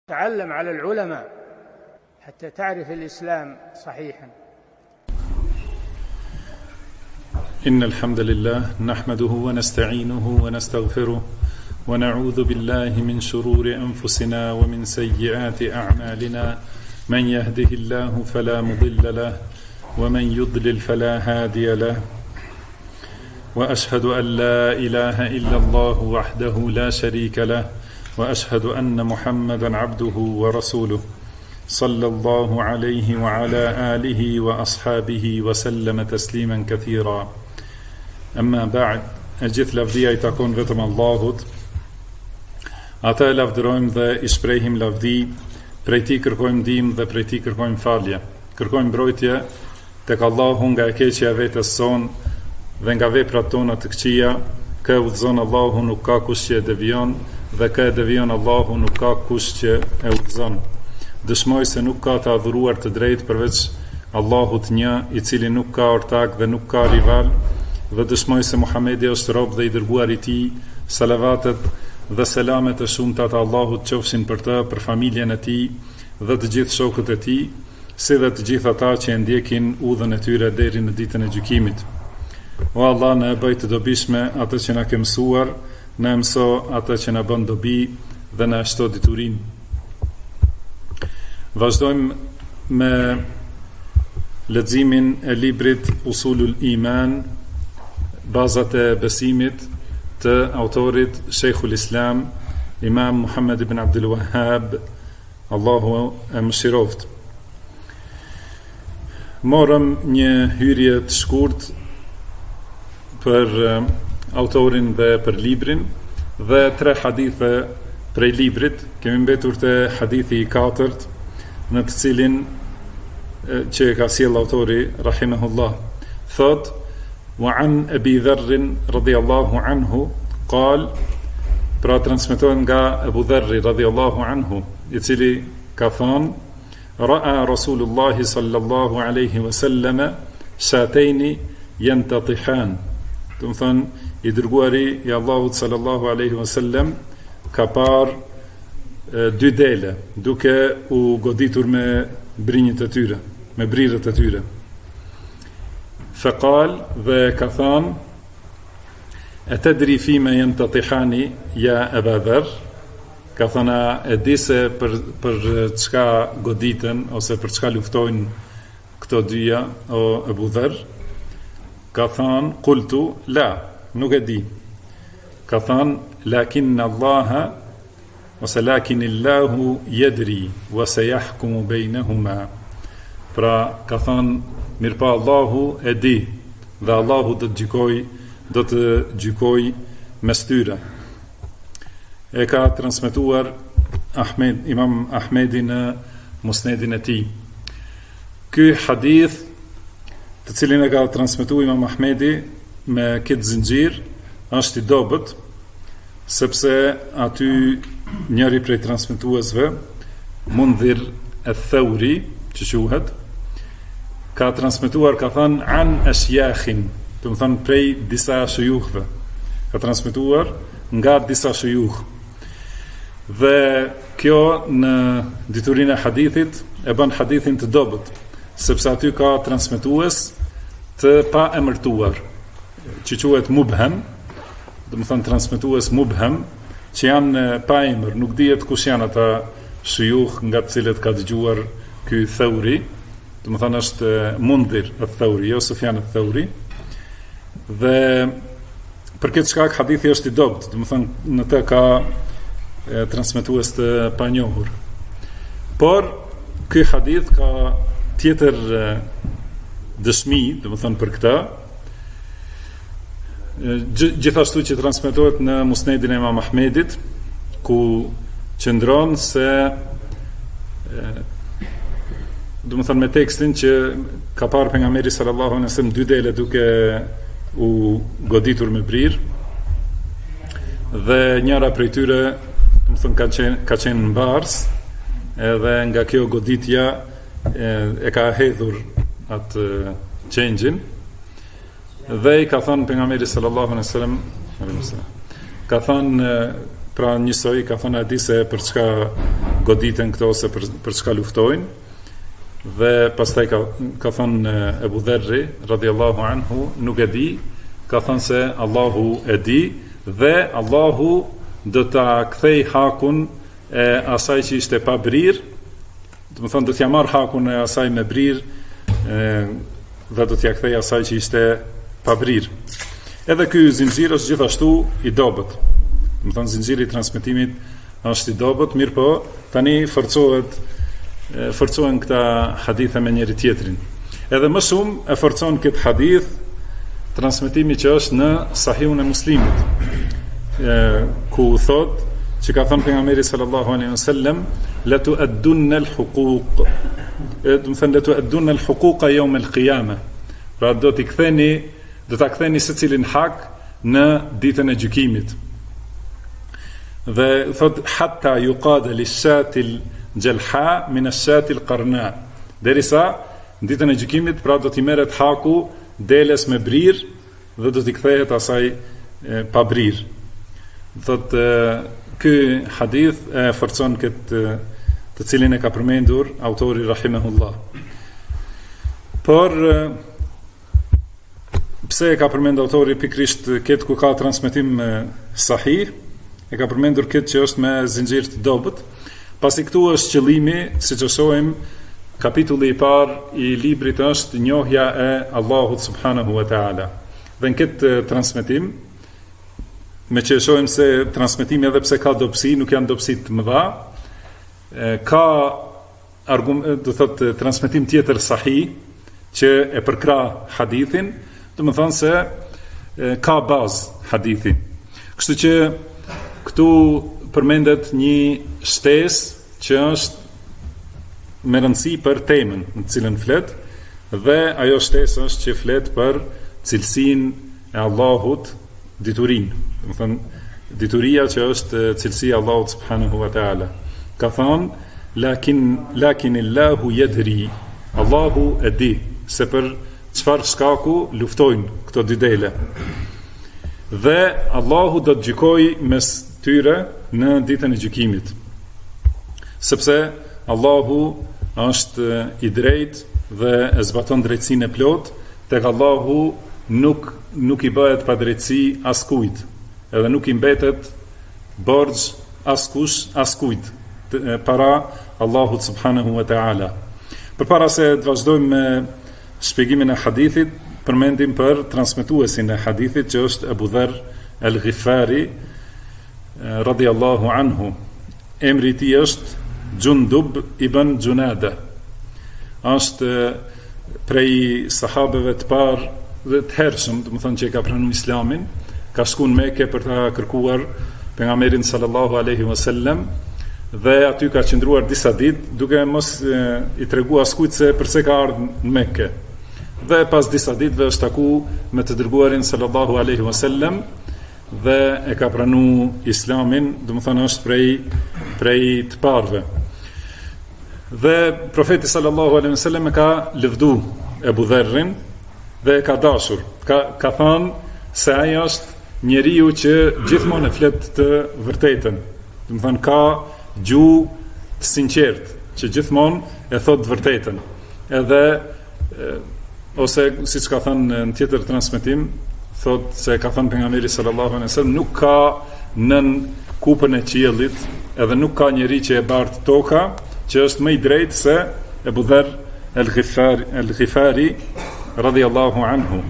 تعلم على العلماء حتى تعرف الإسلام صحيحا. إن الحمد لله نحمده ونستعينه ونستغفره ونعوذ بالله من شرور أنفسنا ومن سيئات أعمالنا من يهده الله فلا مضل له ومن يضلل فلا هادي له وأشهد أن لا إله إلا الله وحده لا شريك له وأشهد أن محمدا عبده ورسوله صلى الله عليه وعلى آله وأصحابه وسلم تسليما كثيرا. أما بعد, gjithë lavdia I takon vetëm Allahut. Ata e lavdërojmë dhe I shprehim lavdi, prej Tij kërkojmë ndihmë dhe prej Tij kërkojmë falje. Kërkojmë mbrojtje tek Allahu nga e keqja e vetes son dhe nga veprat tona të këqija. Kë udhëzon Allahu nuk ka kush që e devion, dhe kë e devion Allahu nuk ka kush që e udhëzon. Dëshmoj se nuk ka të adhuruar të drejtë përveç Allahut një, I cili nuk ka ortak dhe nuk ka rival, dhe dëshmoj se Muhamedi është rob dhe I dërguar I Tij. Salavatet dhe selamet e shumta të Allahut qofshin për të, për familjen e tij dhe të gjithë shokët e tij, si dhe të gjithë ata që e ndjekin udhën e tyre deri në ditën e gjykimit. O Allah, na e bëj të dobishme atë që na ke mësuar, na mëso atë që na bën dobi dhe na shto diturinë. Vazhdojmë me leximin e librit Usulul Iman, bazat e besimit të autorit Sheikhul Islam Imam Muhammad ibn Abdul Wahhab, Allahu e mëshiroft. Morëm një hyrje të shkurt për autorin dhe për librin dhe 3 hadithe prej librit. Kemi mbetur te hadithi I 4, në të cilin që ka sjell autori rahimahullah. Thot: wa an Abi Dharr radhiyallahu anhu qal, pra transmetohet nga Abu Dharri radhiyallahu anhu, I cili ka thënë: ra'a Rasulullah sallallahu alaihi wasallam shatayn yantatihan. Do të thonë, I dërguari I Allahut sallallahu alaihi wasallam ka parë 2 dele duke u goditur me brinjët e tyre, me brirët e tyre. Faqal, dhe ka thënë: atadri fima yantatihani ya Aba Dharr. Ka thënë, e di se për çka goditen ose për çka luftojnë këto dyja, o Abu Dharr? Ka thënë: qultu la, nuk e di. Ka thënë: lakin Allaha ose lakin Allahu yadri wa sayahkumu bainahuma. Pra ka thënë, mirëpa Allahu e di dhe Allahu do të gjykoj mes tyre. E ka transmetuar Imam Ahmedi në Musnedin e tij. Ky hadith, të cilin e ka transmetuar Imam Ahmedi me këtë zinxhir, është I dobët, sepse aty njëri prej transmetuesve, Mundhir al-Thawri, që quhet, ka transmetuar, ka thënë an ashyakhin, do të thënë prej disa shujuhve. Ka transmetuar nga disa shujuh. Dhe kjo në diturinë e hadithit e bën hadithin të dobët, sepse aty ka transmetues të pa emërtuar, që quhet mubhem, do të thënë transmetues mubhem, që janë pa emër, nuk dihet kush janë ata shujuh nga të cilët ka dëgjuar ky Thauri. Do të thënë është Mundhir al-Thawri, jo Sufjan al-Thawri. Dhe për këtë shkak hadithi është I dobët, do të thënë në të ka transmetues të panjohur. Por ky hadith ka tjetër dëshmi, do të thënë për këtë, gjithashtu që transmetohet në Musnedin e Imam Ahmedit, ku qëndron se do të thënë me tekstin që ka parë pejgamberi sallallahu alaihi wasallam 2 dele duke u goditur me brir, dhe njëra prej tyre, do të thënë ka qenë mbars, edhe nga kjo goditja e ka hedhur atë qengjin, dhe I ka thënë pejgamberi sallallahu alaihi wasallam, ka thënë pra njësoj, ka thënë a di se për çka goditen këto ose për çka luftojnë. Dhe pastaj ka thënë Ebu Dherri radhiyallahu anhu, nuk e di, ka thënë se Allahu e di dhe Allahu do ta kthej hakun e asaj që ishte pa brir, do të thonë do t'ja marr hakun e asaj me brir dhe do t'ja kthej asaj që ishte pa brir. Edhe ky zinxhir është gjithashtu i dobët. Do të thonë zinxhiri i transmetimit është i dobët, mirë po tani forcohen këta hadithe me njëri tjetrin. Edhe më shumë e forcon këtë hadith transmetimi që është në Sahihun e Muslimit, ku thot që ka thënë pejgamberi sallallahu alaihi wasallam la tu'addunna al-huquq, do të thënë la tu'addunna al-huquqa yawm al-qiyamah. Pra do ta ktheni secilin hak në ditën e gjykimit. Dhe thot hatta yuqada lish-shati al-jalha min ash-shati al-qarna. Derisa ditën e gjykimit pra do t'i merret haku deles me brir dhe do t'i kthehet asaj pa brir. Thot ky hadith e forcon këtë të cilin e ka përmendur autori rahimahullah. Por pse e ka përmendur autori pikrisht këtë ku ka transmetim sahih, e ka përmendur këtë që është me zinxhir të dobët, pasi këtu është qëllimi, siç e shohim, kapitulli i parë i librit është njohja e Allahut subhanahu wa taala. Dhe në këtë transmetim, me që shohim se transmetimi edhe pse ka dobësi, nuk janë dobësi të mëdha, ka do thotë transmetim tjetër sahih që e përkrah hadithin, do të thonë se ka bazë hadithi. Kështu që këtu përmendet një shtesë që është me rëndësi për temën në cilën flet, dhe ajo shtesë është që flet për cilësinë e Allahut, diturinë. Do të thonë dituria që është cilësia e Allahut subhanahu wa taala. Ka thonë lakin Allahu yadri, Allahu e di se për çfarë shkaku luftojnë këto dy dele. Dhe Allahu do të gjykojë mes tyre në ditën e gjykimit. Sepse Allahu është i drejtë dhe e zbaton drejtsinë e plot, tek Allahu nuk i bëhet padrejtësi askujt, edhe nuk i mbetet borxh askujt para Allahut subhanahu wa taala. Përpara se të vazhdojmë me shpjegimin e hadithit, përmendim për transmetuesin e hadithit që është Abu Dharr al-Ghifari radhiyallahu anhu. Emri i tij është Jundub ibn Junada. Është prej sahabeve të parë dhe të hershëm, do të thonë që ka pranuar Islamin, ka shkuar në Mekë për ta kërkuar pejgamberin sallallahu alaihi wasallam dhe aty ka qëndruar disa ditë duke mos i treguar askujt se pse ka ardhur në Mekë. Dhe pas disa ditëve është taku me të dërguarin sallallahu alaihi wasallam dhe e ka pranuar Islamin, do të thonë është prej të parëve. Dhe profeti sallallahu alaihi wasallam e ka lëvdu Ebu Dherrin dhe e ka dashur. Ka thënë se ai është njeriu që gjithmonë e flet të vërtetën. Do të thonë ka gjuhë të sinqertë, që gjithmonë e thot të vërtetën. Edhe ose siç ka thënë në tjetër transmetim, thot se ka thënë pejgamberi sallallahu alaihi wasallam, nuk ka nën kupën e qiellit, edhe nuk ka njeri që e bart toka, që është më i drejtë se Ebu Dharr al-Ghifari radhiyallahu anhu.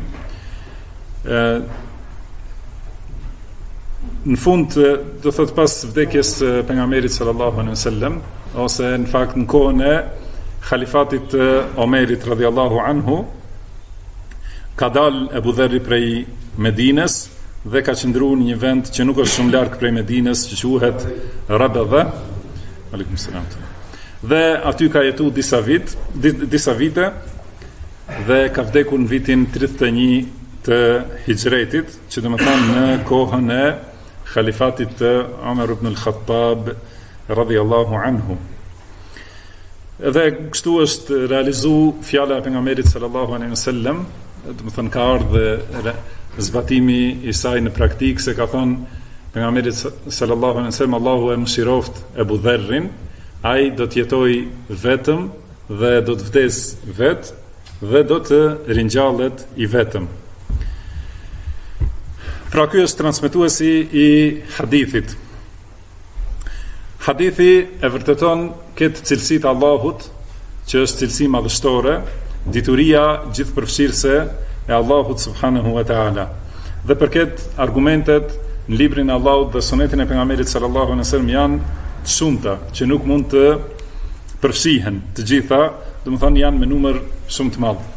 Në fund, do thot pas vdekjes pejgamberit sallallahu alaihi wasallam, ose në fakt në kohën e khalifatit Omerit radhiyallahu anhu, ka dal Ebu Dherri prej Medines dhe ka qëndruar në një vend që nuk është shumë larg prej Medines, që quhet Rabadha. Aleikum selam. Dhe aty ka jetu disa vite dhe ka vdekur në vitin 31 të Hijretit, që do të thonë në kohën e khalifatit të Umar ibn al-Khattab radhiyallahu anhu. Edhe kështu është realizu fjala e pejgamberit sallallahu alaihi wasallam, do të thonë ka ardhur zbatimi i saj në praktikë, se ka thonë pejgamberi sallallahu alaihi wasallam, Allahu e mëshiroft Ebu Dherrin ai do të jetoj vetëm dhe do të vdes vetë dhe do të ringjallet i vetëm. Pra ky është transmetuesi i hadithit. Hadithi e vërteton këtë cilësi të Allahut, që është cilësi madhështore, dituria gjithëpërfshirëse e Allahut subhanahu wa taala. Dhe për këtë argumentet në librin e Allahut dhe sunetin e pejgamberit sallallahu alaihi wasallam janë të shumta, që nuk mund të përfshihen të gjitha, domethënë janë me numër shumë të madh.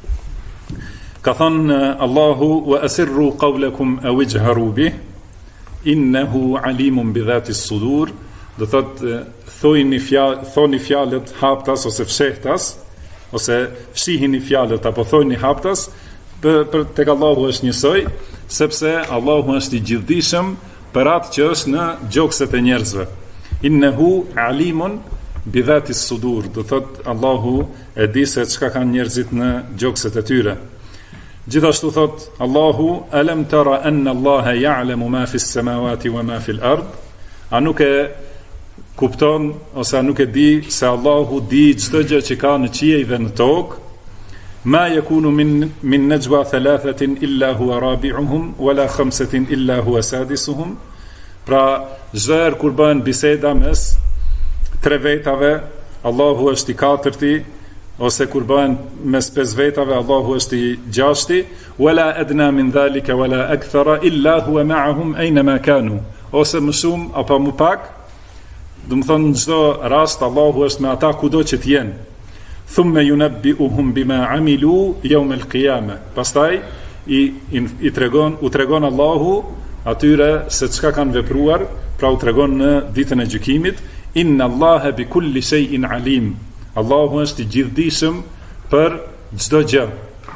Ka thënë Allahu: "Wa asirru qawlakum aw ijharu bih, innahu alimun bi dhati as-sudur." Do thotë thoni fjalët haptas ose fshehtas, ose fshihini fjalët apo thoni haptas, për tek Allahu është njësoj, sepse Allahu është i gjithdijshëm për atë që është në gjokset e njerëzve. Innehu alimun bi dhati as-sudur. Do thotë Allahu e di se çka kanë njerëzit në gjokset e tyre. Gjithashtu thot Allahu: "Alam tara anna Allaha ya'lamu ma fi as-samawati wa ma fi al-ard?" A nuk e kupton ose a nuk e di se Allahu di çdo gjë që ka në qiej dhe në tokë? Ma yakunu min najwa thalathatin illa huwa rabi'uhum wala khamsatin illa huwa sadisuhum. Pra çdo herë kur bëhen biseda mes tre vetave, Allahu është i katërti, ose kur bëhen mes 5 vetave, Allahu është i gjashti. Wala adna min dhalika wala akthara illa huwa ma'ahum aynama kanu. Ose më shumë apo më pak, do të thonë në çdo rast Allahu është me ata kudo që të jenë. Thumma yunabbi'uhum bima 'amilu yawm al-qiyamah. Pastaj u tregon Allahu atyre se çka kanë vepruar, pra u tregon në ditën e gjykimit. Inna Allaha bi kulli shay'in alim. Allahu është i gjithdijshëm për çdo gjë.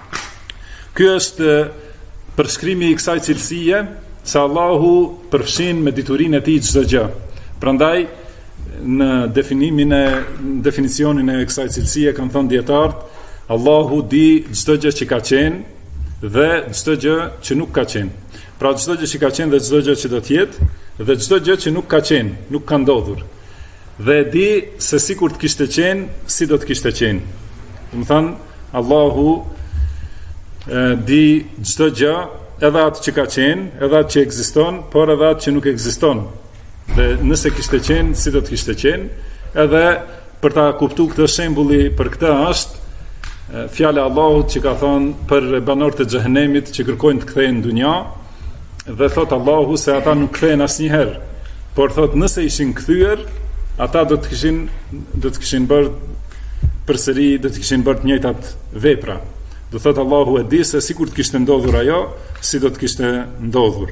Ky është përshkrimi i kësaj cilësie, se Allahu përfshin me diturinë e tij çdo gjë. Prandaj në definicionin e kësaj cilësie kanë thënë dietarët, Allahu di çdo gjë që ka qenë dhe çdo gjë që nuk ka qenë. Pra çdo gjë që ka qenë dhe çdo gjë që do të jetë dhe çdo gjë që nuk ka qenë, nuk ka ndodhur. Dhe di se si kur të kishte qenë, si do të kishte qenë. Më thënë, Allahu di çdo gjë, edhe atë që ka qenë, edhe atë që ekziston, por edhe atë që nuk ekziston. Dhe nëse kishte qenë, si do të kishte qenë, edhe për ta kuptuar këtë shembulli për këtë është fjala e Allahut që ka thonë për banorët e xhehenemit që kërkojnë të kthehen në dunja, dhe thot Allahu se ata nuk kthehen asnjëherë, por thot nëse ishin kthyer, ata do të kishin bërë përsëri, do të kishin bërë të njëjtat vepra. Do thot Allahu e di se sikur të kishte ndodhur ajo, si do të kishte ndodhur.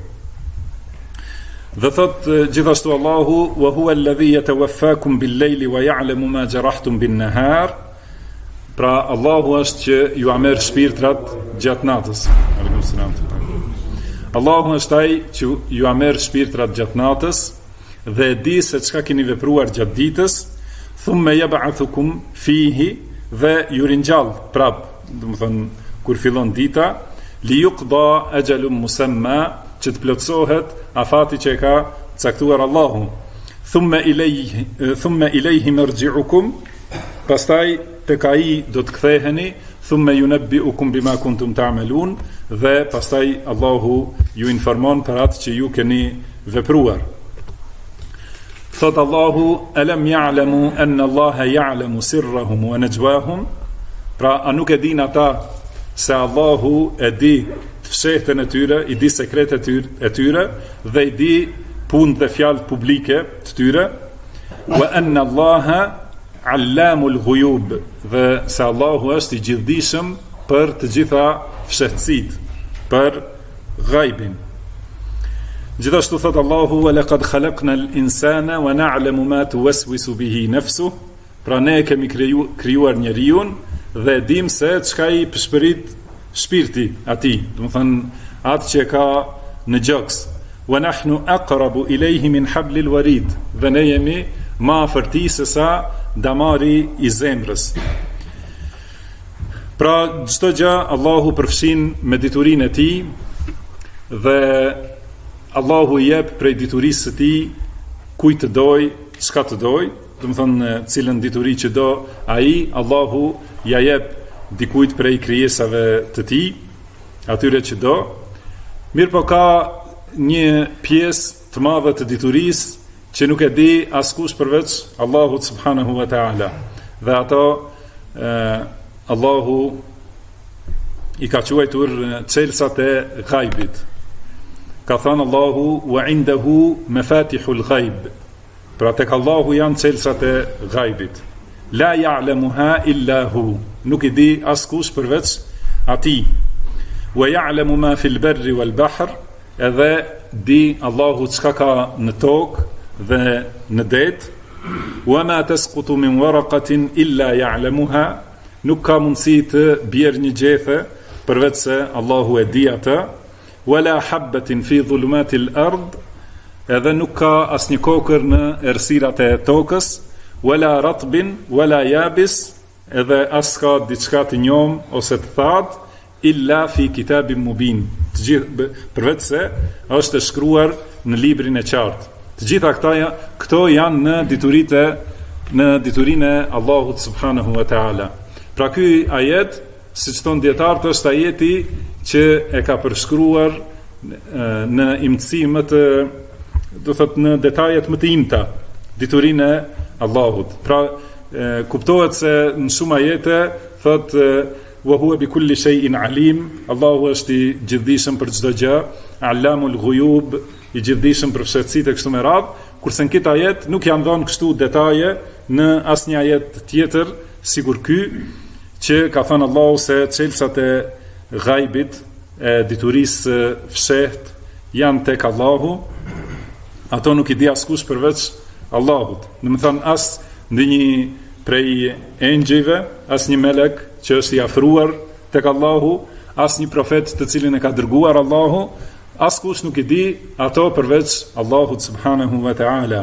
Dhe thot gjithashtu Allahu: "Wa huwa alladhi yatawaffakum bil-layli wa ya'lamu ma jarahtum bin-nahar." Pra Allahu është që ju a merr shpirtrat gjatë natës. Allahu është ai që ju a merr shpirtrat gjatë natës dhe e di se çka keni vepruar gjatë ditës. Thumma yab'athukum fihi, dhe ju ringjall prap, do të thonë kur fillon dita, li yuqda ajalun musamma, që të plotësohet afati që e ka caktuar Allahu. Thumma ilayhi marji'ukum, pastaj tek ai do të ktheheni. Thumma yunabbi'ukum bima kuntum ta'malun, dhe pastaj Allahu ju informon për atë që ju keni vepruar. Thot Allahu: "Alam ya'lamu anna Allaha ya'lamu sirrahum wa najwahum." Pra a nuk e din ata se Allahu e di të fshehtën e tyre, i di sekretet e tyre dhe i di punë dhe fjalët publike të tyre. Wa anna Allaha 'allamul ghuyub, dhe se Allahu është i gjithdijshëm për të gjitha fshehtësitë, për ghaibin. Gjithashtu thot Allahu: "Wa laqad khalaqna al-insana wa na'lamu ma tuwaswisu bihi nafsuhu." Pra ne kemi krijuar njeriun dhe dim se çka i përshpërit shpirti atij, do të thënë atë që ka në gjoks. "Wa nahnu aqrabu ilayhi min hablil warid." Dhe ne jemi më afër tij se sa damari i zemrës. Pra çdo gjë Allahu përfshin me diturinë e tij dhe Allahu i jep prej diturisë së tij kujt të doj, çka të doj, do të thonë cilën dituri që do, ai Allahu ja jep dikujt prej krijesave të tij, atyre që do. Mirë po ka një pjesë të madhe të diturisë që nuk e di askush përveç Allahut subhanahu wa ta'ala. Dhe ato Allahu i ka quajtur çelësat e ghaibit. Ka thënë Allahu wa indahu mafatihul ghaib. Pra tek Allahu janë çelësat e ghaibit. La ya'lamuha illa hu. Nuk i di askush përveç atij. Wa ya'lamu ma fil barri wal bahr. Edhe di Allahu çka ka në tokë dhe në det. Wa ma tasqutu min waraqatin illa ya'lamuha. Nuk ka mundësi të bjerë një gjethe përveç se Allahu e di atë. Wala habbatin fi dhulumatil ard. Edhe nuk ka asnjë kokër në errësirat e tokës. Wala ratbin wala yabis. Edhe as ka diçka të njom ose të thatë illa fi kitabin mubin. Të gjithë përveç se është e shkruar në librin e qartë. Të gjitha këto janë në diturinë e Allahut subhanahu wa taala. Pra ky ajet, siç thon dietarët, është ajeti që e ka përshkruar në imtësi më të, do thot në detajet më të imta, diturinë e Allahut. Pra kuptohet se në shumë ajete thot wa huwa bi kulli shay'in alim. Allahu është i gjithdijshëm për çdo gjë, allamul ghuyub, i gjithdijshëm për fshehtësitë e kështu me radhë, kurse në këtë ajet nuk janë dhënë kështu detaje në asnjë ajet tjetër, sigur ky që ka thënë Allahu se çelësat e ghaibit, e diturisë fshehtë, janë tek Allahu. Ato nuk i di askush përveç Allahut. Domethënë as ndonjë prej engjëjve, as një melek që është i afruar tek Allahu, as një profet të cilin e ka dërguar Allahu, askush nuk i di ato përveç Allahut subhanahu wa ta'ala.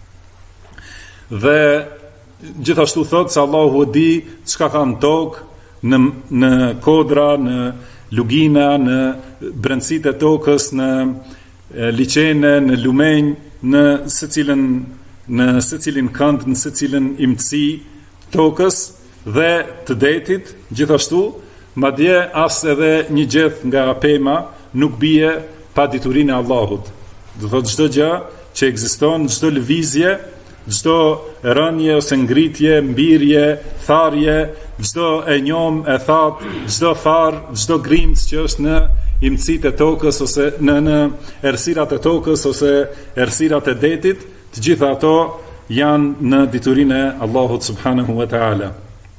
Dhe gjithashtu thot se Allahu e di çka ka në tokë, në kodra, në lugina, në brendësitë e tokës, në liçene, në lumenj, në secilin kënd, në secilin imtësi tokës dhe të detit, gjithashtu, madje as edhe një gjeth nga pema nuk bie pa diturinë e Allahut. Do thotë çdo gjë që ekziston, çdo lëvizje, çdo rënje ose ngritje, mbirje, tharje, çdo e njom, e that, çdo far, çdo grimc që është në imtësitë e tokës ose në errësirat e tokës ose errësirat e detit, të gjitha ato janë në diturinë e Allahut subhanahu wa ta'ala.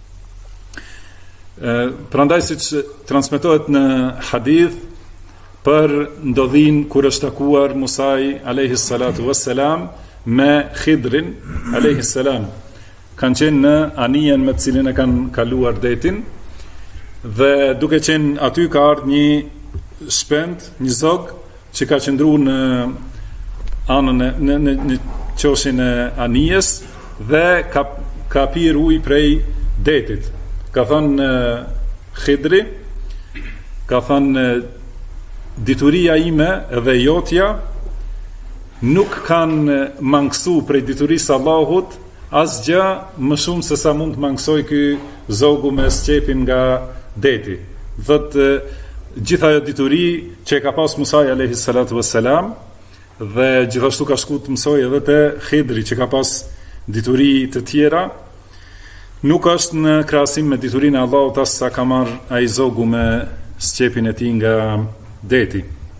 Prandaj siç transmetohet në hadith për ndodhin kur është takuar Musai alayhi salatu wassalam me Khidrin alayhi salam. Kanë qenë në anijen me të cilin e kanë kaluar detin dhe duke qenë aty ka ardhur një shpend, një zog që ka qëndruar në anën në qoshin e anijes dhe ka pirë ujë prej detit. Ka thënë Khidri, ka thënë dituria ime dhe jotja nuk kanë mangësu prej diturisë Allahut asgjë më shumë se sa mund të mangësoj ky zogu me sqepin nga deti. Thotë gjitha ajo dituri që e ka pas Musai alayhi salatu wassalam dhe gjithashtu ka shku të mësoj edhe te Khidri që ka pas dituri të tjera, nuk është në krahasim me diturinë e Allahut as sa ka marr ai zogu me sqepin e tij nga deti.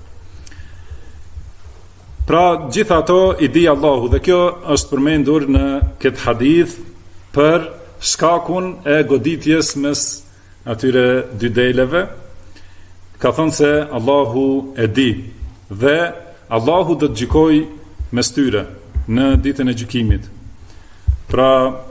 Pra gjitha ato i di Allahu dhe kjo është përmendur në këtë hadith për shkakun e goditjes mes atyre dy deleve. Ka thënë se Allahu e di dhe Allahu do të gjykojë mes tyre në ditën e gjykimit. Pra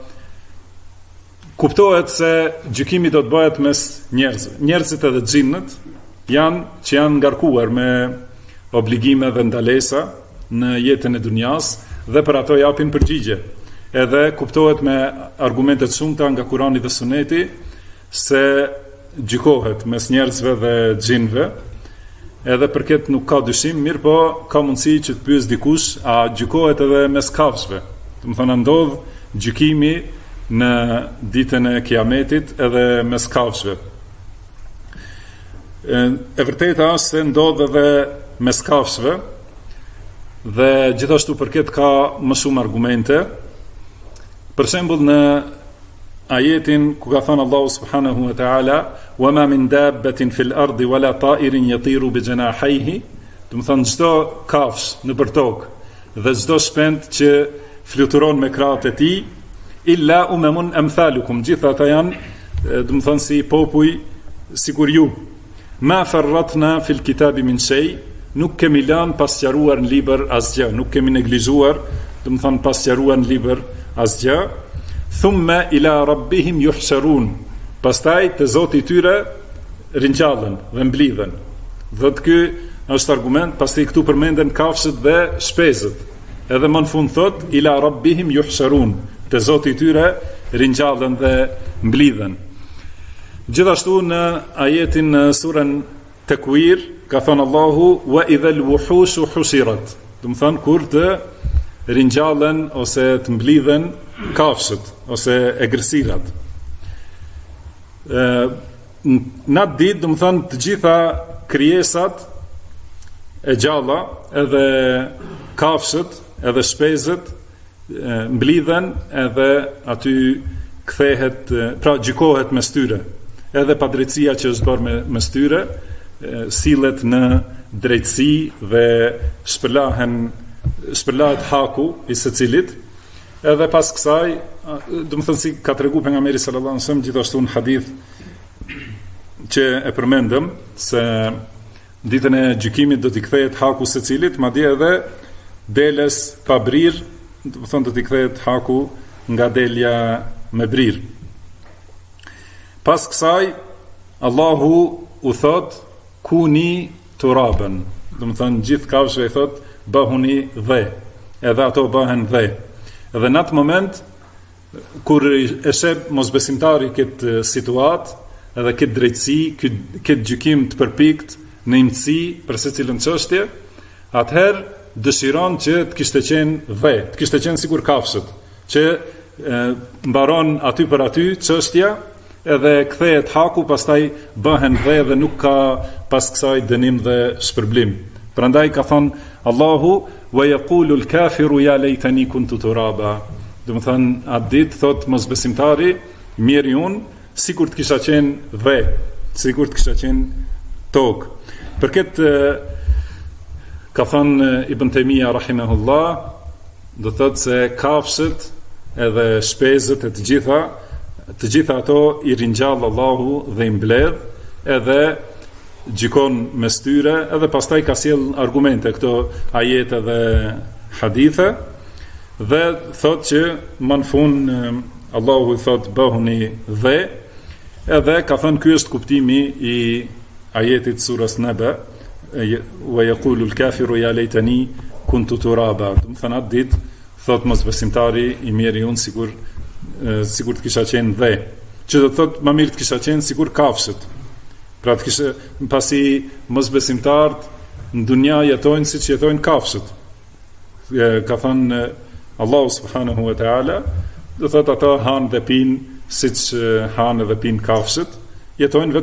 kuptohet se gjykimi do të bëhet mes njerëzve. Njerëzit edhe xhinnët janë ngarkuar me obligime dhe ndalesa në jetën e dunjas dhe për ato japin përgjigje. Edhe kuptohet me argumente të shumta nga Kurani dhe Suneti se gjykohet mes njerëzve dhe xhinëve. Edhe për këtë nuk ka dyshim, mirë po ka mundësi që të pyes dikush a gjykohet edhe mes kafshëve. Do të thonë ndodh gjykimi në ditën e Kiametit edhe mes kafshëve. E vërteta është se ndodh edhe mes kafshëve dhe gjithashtu për këtë ka më shumë argumente. Për shembull në ajetin ku ka thënë Allahu subhanahu wa ta'ala wa ma min dabbatin fil ardi wala ta'irin yatiru bi janahihi, do të thonë çdo kafsh në tokë dhe çdo shpend që fluturon me krahët e tij, illa umamun amthalukum, gjithë ata janë, do të thonë si popuj sikur ju. Ma farratna fil kitabi min shay, nuk kemi lënë pasqaruar në libër asgjë, nuk kemi neglizhuar, do të thonë pasqaruar në libër asgjë. Thumma ila rabbihim yuhsharun, pastaj te Zoti i tyre ringjallen dhe mblidhen. Dhe ky është argument, pastaj këtu përmenden kafshët dhe shpezët. Edhe më në fund thot ila rabbihim yuhsharun, te Zoti i tyre ringjallen dhe mblidhen. Gjithashtu në ajetin në surën Takwir ka thënë Allahu wa idhal wuhushu hushirat, do të thonë kur të ringjallen ose të mblidhen kafshët ose egërsirat. Në atë ditë, do të thonë të gjitha krijesat e gjalla, edhe kafshët, edhe shpezët mblidhen edhe aty kthehet, pra gjykohet mes tyre. Edhe padrejtësia që është bërë mes tyre sillet në drejtësi dhe shpërlahet haku i secilit. Edhe pas kësaj, do të thënë si ka treguar pejgamberi sallallahu alajhi wasallam gjithashtu në hadith që e përmendëm se ditën e gjykimit do t'i kthehet haku secilit, madje edhe deles pa brir, do të thonë do t'i kthehet haku nga delja me brir. Pas kësaj, Allahu u thot kuni turaben, do të thonë gjithë kafshëve i thot bëhuni dhe, edhe ato bëhen dhe. Edhe në atë moment kur e sheh mosbesimtari këtë situatë, edhe këtë drejtësi, këtë gjykim të përpikt në imtësi për secilën çështje, atëherë dëshiron që të kishte qenë dhe, të kishte qenë sikur kafshët, që mbaron aty për aty çështja, edhe kthehet haku, pastaj bëhen dhe nuk ka pas kësaj dënim dhe shpërblim. Prandaj ka thënë Allahu wa yaqulu al-kafiru ya laytani kuntu turaba. Do të thënë atë ditë thot mosbesimtari, mirë unë, sikur të kisha qenë dhe, sikur të kisha qenë tokë. Për këtë ka thënë Ibn Taymija rahimahullah, do thotë se kafshët edhe shpezët e të gjitha ato i ringjall Allahu dhe i mbledh, edhe gjykon mes tyre, edhe pastaj ka sjell argumente këto ajete dhe hadithe, dhe thot që më në fund Allahu i thot bëhuni dhe, edhe ka thënë ky është kuptimi i ajetit surës Naba, wa yaqulu al-kafiru ya laytani kuntu turaba. Do të thënë atë ditë thot mosbesimtari i mirë unë sikur të kisha qenë dhe, që do të thot më mirë të kisha qenë sikur kafshët. Pra të kisha, pasi mosbesimtarët në dunja jetojnë siç jetojnë kafshët. Ka thënë Allahu subhanahu wa ta'ala, do thot ata hanë dhe pinë siç hanë dhe pinë kafshët, jetojnë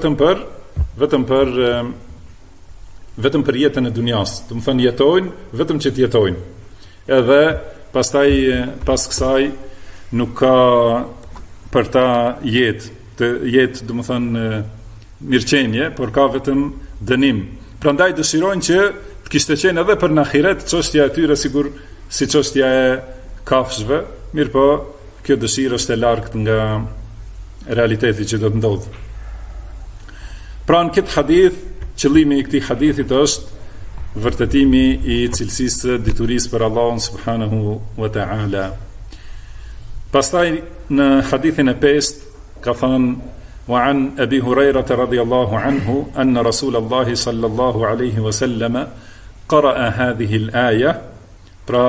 vetëm për jetën e dunjas. Do të thënë jetojnë vetëm që të jetojnë. Edhe pastaj pas kësaj nuk ka për ta jetë, do të thënë mirëqenie, por ka vetëm dënim. Prandaj dëshirojnë që të kishte qenë edhe për në ahiret çështja e tyre sigur si çështja e kafshëve, mirë po kjo dëshirë është e largët nga realiteti që do të ndodhë. Pra në këtë hadith, qëllimi i këtij hadithit është vërtetimi i cilësisë diturisë për Allahun subhanahu wa ta'ala. Pastaj në hadithin e 5 ka thënë wa an Abi Huraira radhiyallahu anhu anna Rasulullahi sallallahu alaihi wasallam qara'a hadhihi al-aya. Pra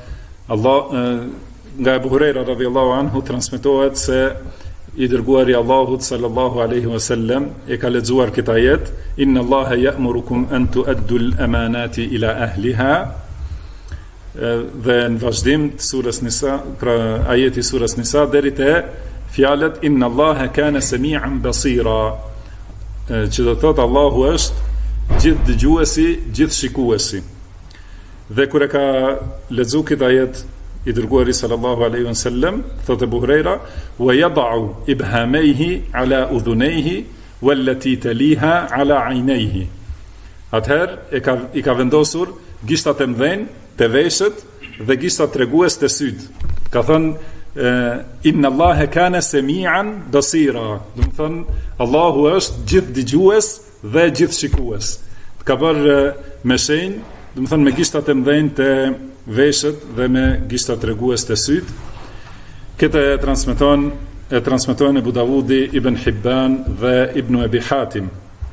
nga Abu Huraira radhiyallahu anhu transmetohet se i dërguari i Allahut sallallahu alaihi wasallam e ka lexuar këtë ajet, inna Allaha ya'murukum an tu'addu al-amanati ila ahliha. dhe në vazhdim të surës Nisa, pra ajeti surës Nisa deri te fjalët inna Allaha kana sami'an basira, që do thotë Allahu është gjithë dëgjuesi, gjithë shikuesi. Dhe kur e ka lexuar këtë ajet i dërguari sallallahu alaihi wasallam, thotë Abu Huraira, wa yad'u ibhamayhi ala udhunayhi wallati taliha ala aynayhi. Atëherë i ka vendosur gishtat e mëdhenj te veshët dhe gishtat tregues te syt. Ka thënë inna Allaha kana sami'an basira, do të thonë Allahu është gjithë dëgjues dhe gjithë shikues. Ka bërë me shenjë, do të thonë me gishtat e mëdhenj te veshët dhe me gishtat tregues te syt. Këtë e transmetojnë Abu Davudi, Ibn Hibban dhe Ibn Abi Hatim.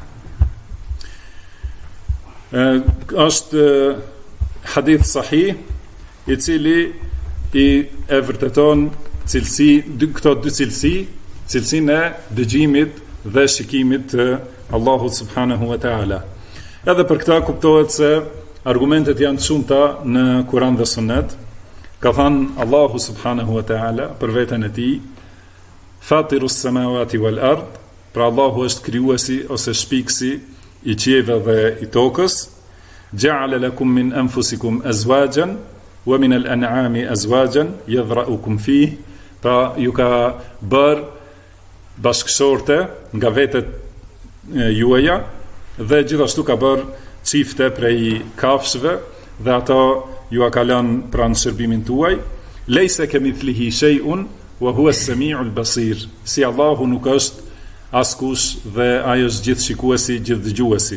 Është hadith sahih i cili i e vërteton këto dy cilësinë e dëgjimit dhe shikimit të Allahut subhanahu wa taala. Edhe për këtë kuptohet se argumentet janë të shumta në Kur'an dhe Sunet. Ka thënë Allahu subhanahu wa taala për veten e tij, Fatirus samawati wal ard, pra Allahu është krijuesi ose shpikësi i qiejve dhe i tokës. Ja'ala lakum min anfusikum azwajan wa min al-an'ami azwajan yadhra'ukum fihi, pra ju ka bër bashkëshorte nga vetet juaja dhe gjithashtu ka bër çifte prej kafshëve dhe ato ju a ka lënë pranë shërbimin tuaj. Laysa kamithlihi shay'un wa huwa as-sami'ul basir. Si Allahu nuk është askush dhe ai është gjithë shikuesi, gjithë dëgjuesi.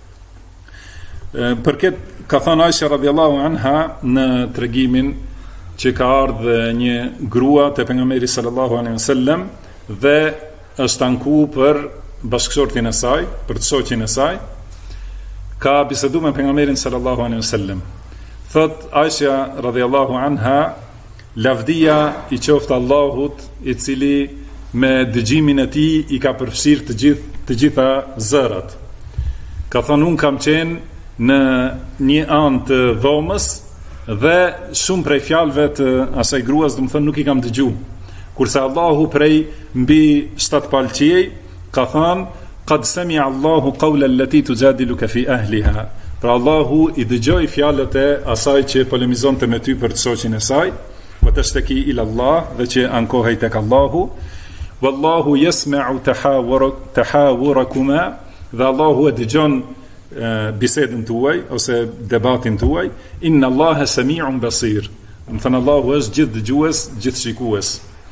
Për këtë ka thënë Aisha radhiyallahu anha në tregimin që ka ardhur një grua te pejgamberi sallallahu alaihi wasallam dhe është anku për bashkëshortin e saj, për të shoqin e saj, ka bisedu me pejgamberin sallallahu alaihi wasallam. Thot Aisha radhiyallahu anha, lavdia i qoftë Allahut, i cili me dëgjimin e tij i ka përfshirë të gjitha zërat. Ka thonë unë kam qenë në një anë të dhomës dhe shumë prej fjalëve të asaj gruas, do të thonë nuk i kam dëgjuar. Kurse Allahu prej mbi 7 palqiej ka thënë qad sami'a Allahu qawla allati tujadiluka fi ahliha. Pra Allahu i dëgjoi fjalët e asaj që polemizonte me ty për të shoqin e saj, wa tashtaki ila Allah, dhe që ankohej tek Allahu. Wallahu yasma'u tahawurakuma, dhe Allahu e dëgjon bisedën tuaj ose debatin tuaj. Inna Allaha sami'un basir. Do të thënë Allahu është gjithë dëgjues, gjithë shikues.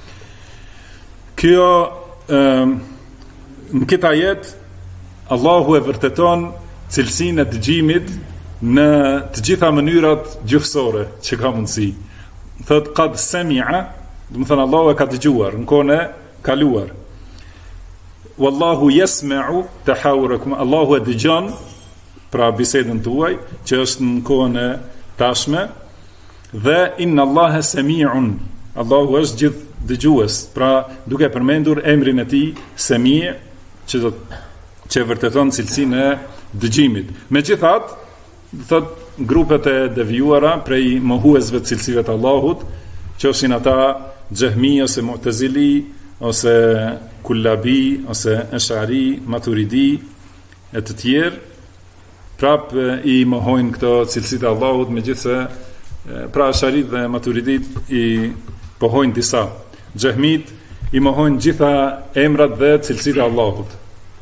Kjo në këtë ajet Allahu e vërteton cilësinë e dëgjimit në të gjitha mënyrat gjuhësore që ka mundësi. Thot qad sami'a, do të thënë Allahu e ka dëgjuar në kohën e kaluar. Wallahu yasma'u tahawurakum, Allahu e dëgjon pra bisedën tuaj që është në kohën e tashme, dhe inna Allaha sami'un, Allahu është gjithë dëgjues, pra duke përmendur emrin e tij Sami', që vërteton cilësinë e dëgjimit. Megjithatë, thot grupet e devijuara prej mohuesve të cilësive të Allahut, qofshin ata Xehmi ose Mu'tazili ose Kullabi ose Ash'ari, Maturidi e të tjerë, prap i mohojnë këto cilësitë e Allahut, megjithse pra Ash'arit dhe Maturidit i pohojnë disa. Xehmit i mohojnë gjitha emrat dhe cilësitë e Allahut.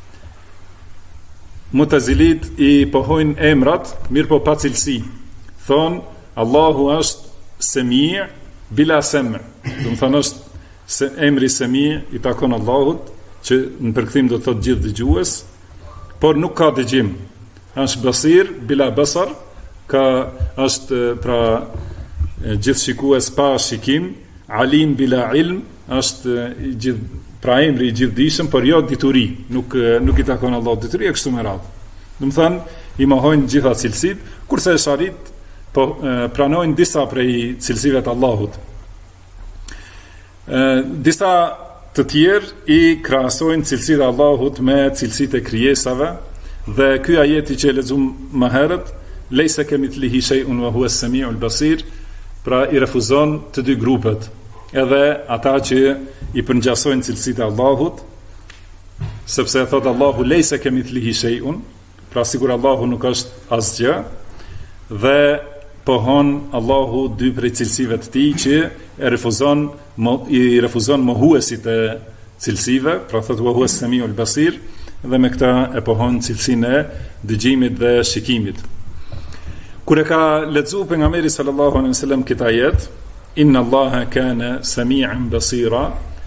Mutazilit i pohojnë emrat, mirë po pa cilësi. Thonë, Allahu është Semi' bila Sem'. Do të thonë është emri Semi' i takon Allahut, që në përkthim do të thotë gjithë dëgjues, por nuk ka dëgjim. Është Basir bila Basar, është pra gjithë shikues pa shikim. Alim bila ilm, është pra emri i gjithdijshëm, por jo dituri, nuk i takon Allahut dituri e kështu me radhë. Do të thënë i mohojnë gjitha cilësitë, kurse Esharit pranojnë disa prej cilësive të Allahut. Disa të tjerë i krahasojnë cilësitë e Allahut me cilësitë e krijesave, dhe ky ajeti që e lexuam më herët, leysa kamithlihi shay'un wa huwa as-sami'ul basir, pra i refuzon të dy grupet, edhe ata që i përngjasojnë cilësitë e Allahut, sepse thot Allahu lejse kemithlihi shay'un, pra sigur Allahu nuk është asgjë, dhe pohon Allahu dy prej cilësive të tij që i refuzon mohuesit e cilësive, pra thot wa huwa as-sami'ul basir, dhe me këta e pohon cilësinë e dëgjimit dhe shikimit. Kur e ka lexuar pejgamberi sallallahu alaihi wasallam këtë ajet, inna Allaha kana sami'an basira,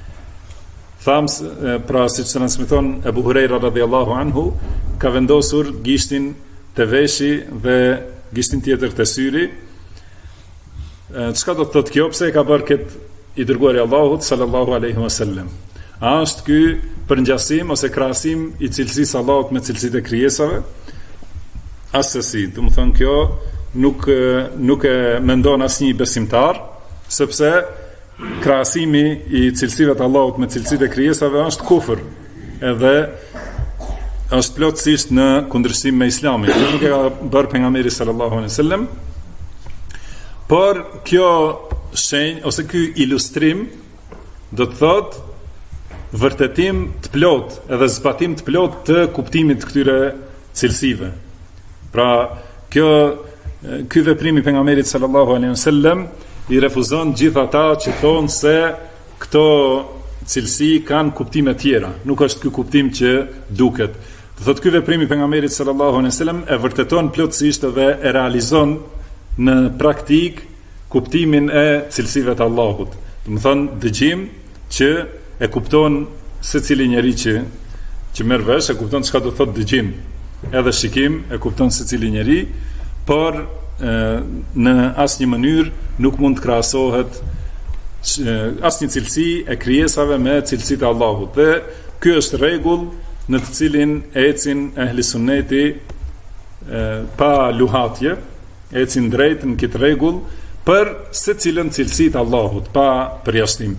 pra siç transmeton Abu Huraira radhiyallahu anhu, ka vendosur gishtin të veshi dhe gishtin tjetër të syri. Çka do të thotë kjo? Pse e ka bërë këtë i dërguari i Allahut sallallahu alaihi wasallam? A është ky përngjasim ose krahasim i cilësisë Allahut me cilësitë e krijesave? Asesi, do të thonë kjo nuk e mendon asnjë besimtar, sepse krahasimi i cilësive të Allahut me cilësitë e krijesave është kufër, edhe është plotësisht në kundërshtim me Islamin. Nuk e ka bërë pejgamberi sallallahu alaihi wasallam, por kjo shenjë ose ky ilustrim do të thotë vërtetim të plot edhe zbatim të plot të kuptimit të këtyre cilësive. Pra, ky veprim i pejgamberit sallallahu alaihi wasallam i refuzon gjithë ata që thonë se këto cilësi kanë kuptime tjera. Nuk është ky kuptim që duket. Do thotë ky veprim i pejgamberit sallallahu alaihi wasallam e vërteton plotësisht dhe e realizon në praktik kuptimin e cilësive të Allahut. Do të thonë dëgjim që e kupton secili njeri që merr vesh, e kupton çka do të thotë dëgjim. Edhe shikim e kupton secili njeri, por në asnjë mënyrë nuk mund të krahasohet asnjë cilësi e krijesave me cilësitë e Allahut. Dhe ky është rregull në të cilin ecin ehli sunneti pa luhatje, ecin drejt në këtë rregull për secilën cilësi të Allahut, pa përjashtim.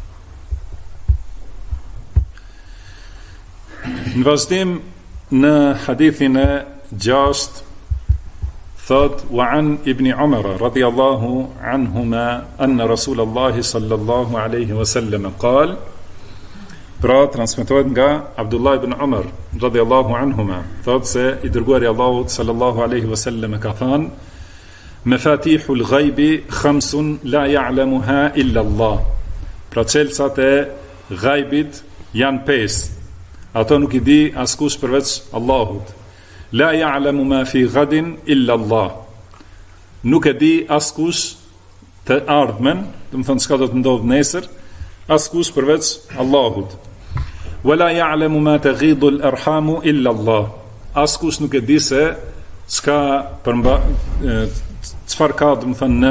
Në vazhdim në hadithin e 6 thot wa an ibn Umar radiyallahu anhuma anna Rasulullah sallallahu alaihi wasallam qal, pra transmetohet nga Abdullah ibn Umar radiyallahu anhuma, thot se i dërguari Allahut sallallahu alaihi wasallam ka thënë: mafatihul ghaibi khamsun la ya'lamuha illa Allah. Pra çelësat e ghaibit janë 5. Ato nuk i di askush përveç Allahut. La ya'lamu ma fi ghadin illa Allah. Nuk e di askush të ardhmen, do të thonë çka do të ndodhë nesër, askush përveç Allahut. Wala ya'lamu ma taghidu al-arhamu illa Allah. Askush nuk e di se çfarë ka, do të thonë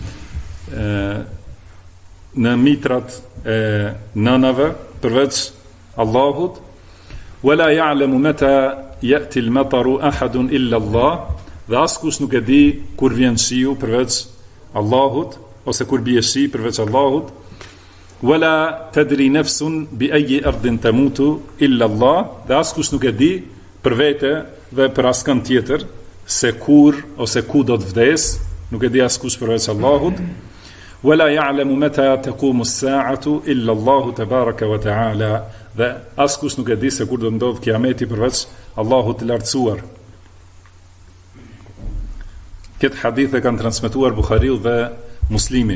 në mitrat e nënave përveç Allahut. Wala ya'lamu mata ya'ti al-mataru ahadun illa Allah. Dhe askush nuk e di kur vjen shiu përveç Allahut, ose kur bie shi përveç Allahut. Wala tadri nafsun bi ayyi ardin tamutu illa Allah. Dhe askush nuk e di për vete dhe për askën tjetër se kur ose ku do të vdes, nuk e di askush përveç Allahut. Wala ya'lamu mata taqumu as-sa'atu illa Allahu tabaraka wa ta'ala. Dhe askush nuk e di se kur do të ndodh kiameti përveç Allahut të lartësuar. Këtë hadith e kanë transmetuar Buhariu dhe Muslimi.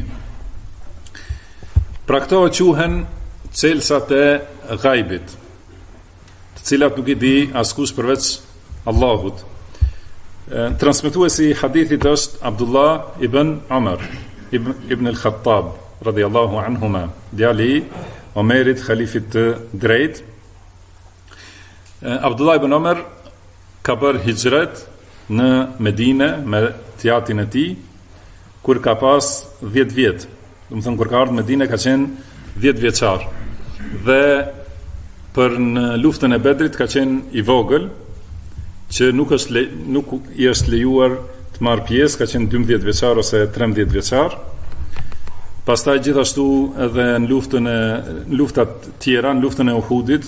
Pra këto quhen çelësat e ghaibit, të cilat nuk i di askush përveç Allahut. Transmetuesi i hadithit është Abdullah ibn Umar ibn al-Khattab radiyallahu anhuma, djali Omerit, khalifit të drejt. Abdullah ibn Umar ka bërë hijret në Medine me tjatin e tij kur ka pas 10 vjet. Do të thonë kur ka ardhur në Medinë ka qenë 10 vjeçar. Dhe për në luftën e Bedrit ka qenë i vogël, që nuk i është lejuar të marrë pjesë, ka qenë 12 vjeçar ose 13 vjeçar. Pastaj gjithashtu edhe në luftat tjera, në luftën e Uhudit,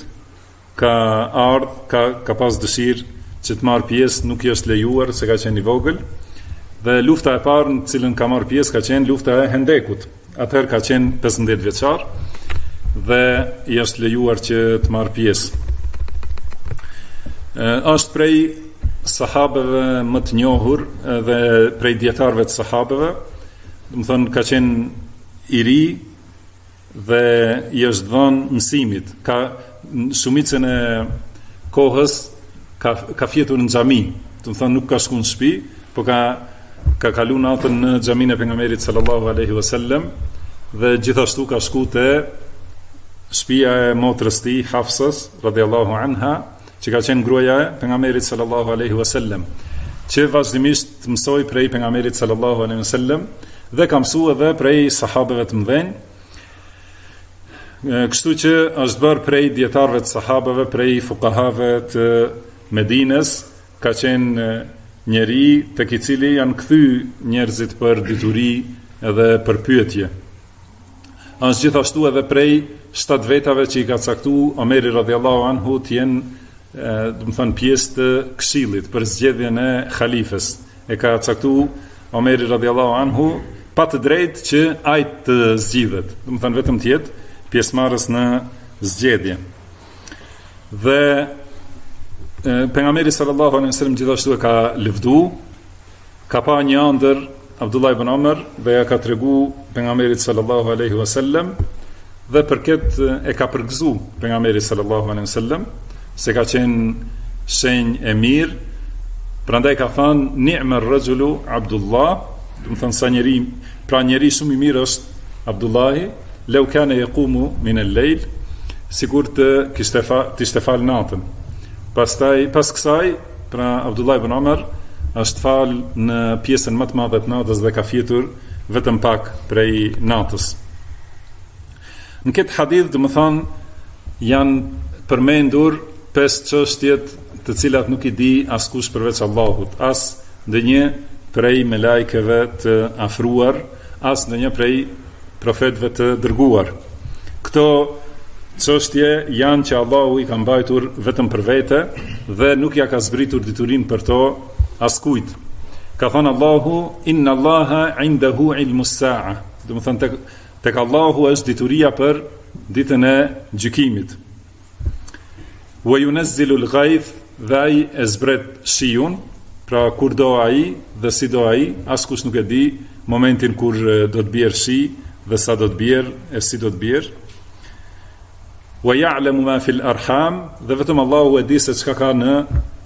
ka pas dëshirë që të marrë pjesë, nuk i është lejuar se ka qenë i vogël. Dhe lufta e parë në cilën ka marrë pjesë ka qenë lufta e Hendekut. Atëherë ka qenë 15 vjeçar dhe i është lejuar që të marrë pjesë. Është prej sahabeve më të njohur dhe prej dietarëve të sahabeve, do të thonë ka qenë i ri dhe i është dhënë mësimit. Ka shumicën e kohës ka fjetur në xhami, do të thonë nuk ka shkuar në shtëpi, por ka kaluar natën në xhamin e pejgamberit sallallahu alaihi wasallam dhe gjithashtu ka shkuar te shtëpia e motrës tij Hafsës radhiyallahu anha, që ka qenë gruaja e pejgamberit sallallahu alaihi wasallam, që vazhdimisht mësoi prej pejgamberit sallallahu alaihi wasallam dhe ka mësuar edhe prej sahabeve të mëdhenj. Kështu që është bërë prej dietarëve të sahabeve, prej fuqahave të Medinës, ka qenë njeri tek i cili janë kthy njerëzit për dituri edhe për pyetje. Është gjithashtu edhe prej 7 vetave që i ka caktuar Omeri radhiyallahu anhu të jenë, do të thonë, pjesë të këshillit për zgjedhjen e halifes. E ka caktuar Omeri radhiyallahu anhu pa të drejtë që ai të zgjidhet, do të thonë vetëm të jetë pjesëmarrës në zgjedhje. Dhe pejgamberi sallallahu alaihi wasallam gjithashtu e ka lëvdu, ka pa një ëndër Abdullah ibn Omar dhe ja ka tregu pejgamberit sallallahu alaihi wasallam dhe për këtë e ka përgëzu pejgamberi sallallahu alaihi wasallam se ka qenë shenjë e mirë. Prandaj ka thënë ni'ma ar-rajulu Abdullah, do të thonë sa njeri, pra njeri shumë i mirë është Abdullahi, law kana yaqumu min al-layl, sikur të kishte fal natën. Pastaj pas kësaj, pra Abdullah ibn Omar është fal në pjesën më të madhe të natës dhe ka fjetur vetëm pak prej natës. Në këtë hadith, do të thonë, janë përmendur 5 çështjet të cilat nuk i di askush përveç Allahut, as ndonjë prej melajkeve të afruar, as ndonjë prej profetëve të dërguar. Këto çështje janë që Allahu i ka mbajtur vetëm për vete dhe nuk ja ka zbritur diturinë për to askujt. Ka thënë Allahu, inna Allaha indahu ilmus sa'a. Do të thonë tek Allahu është dituria për ditën e gjykimit. Wa yunazzilu al-ghayth, dhe ai e zbret shiun, pra kur do ai dhe si do ai, askush nuk e di momentin kur do të bjerë shi dhe sa do të bjerë e si do të bjerë. Wa ya'lamu ma fil arham, dhe vetëm Allahu e di se çka ka në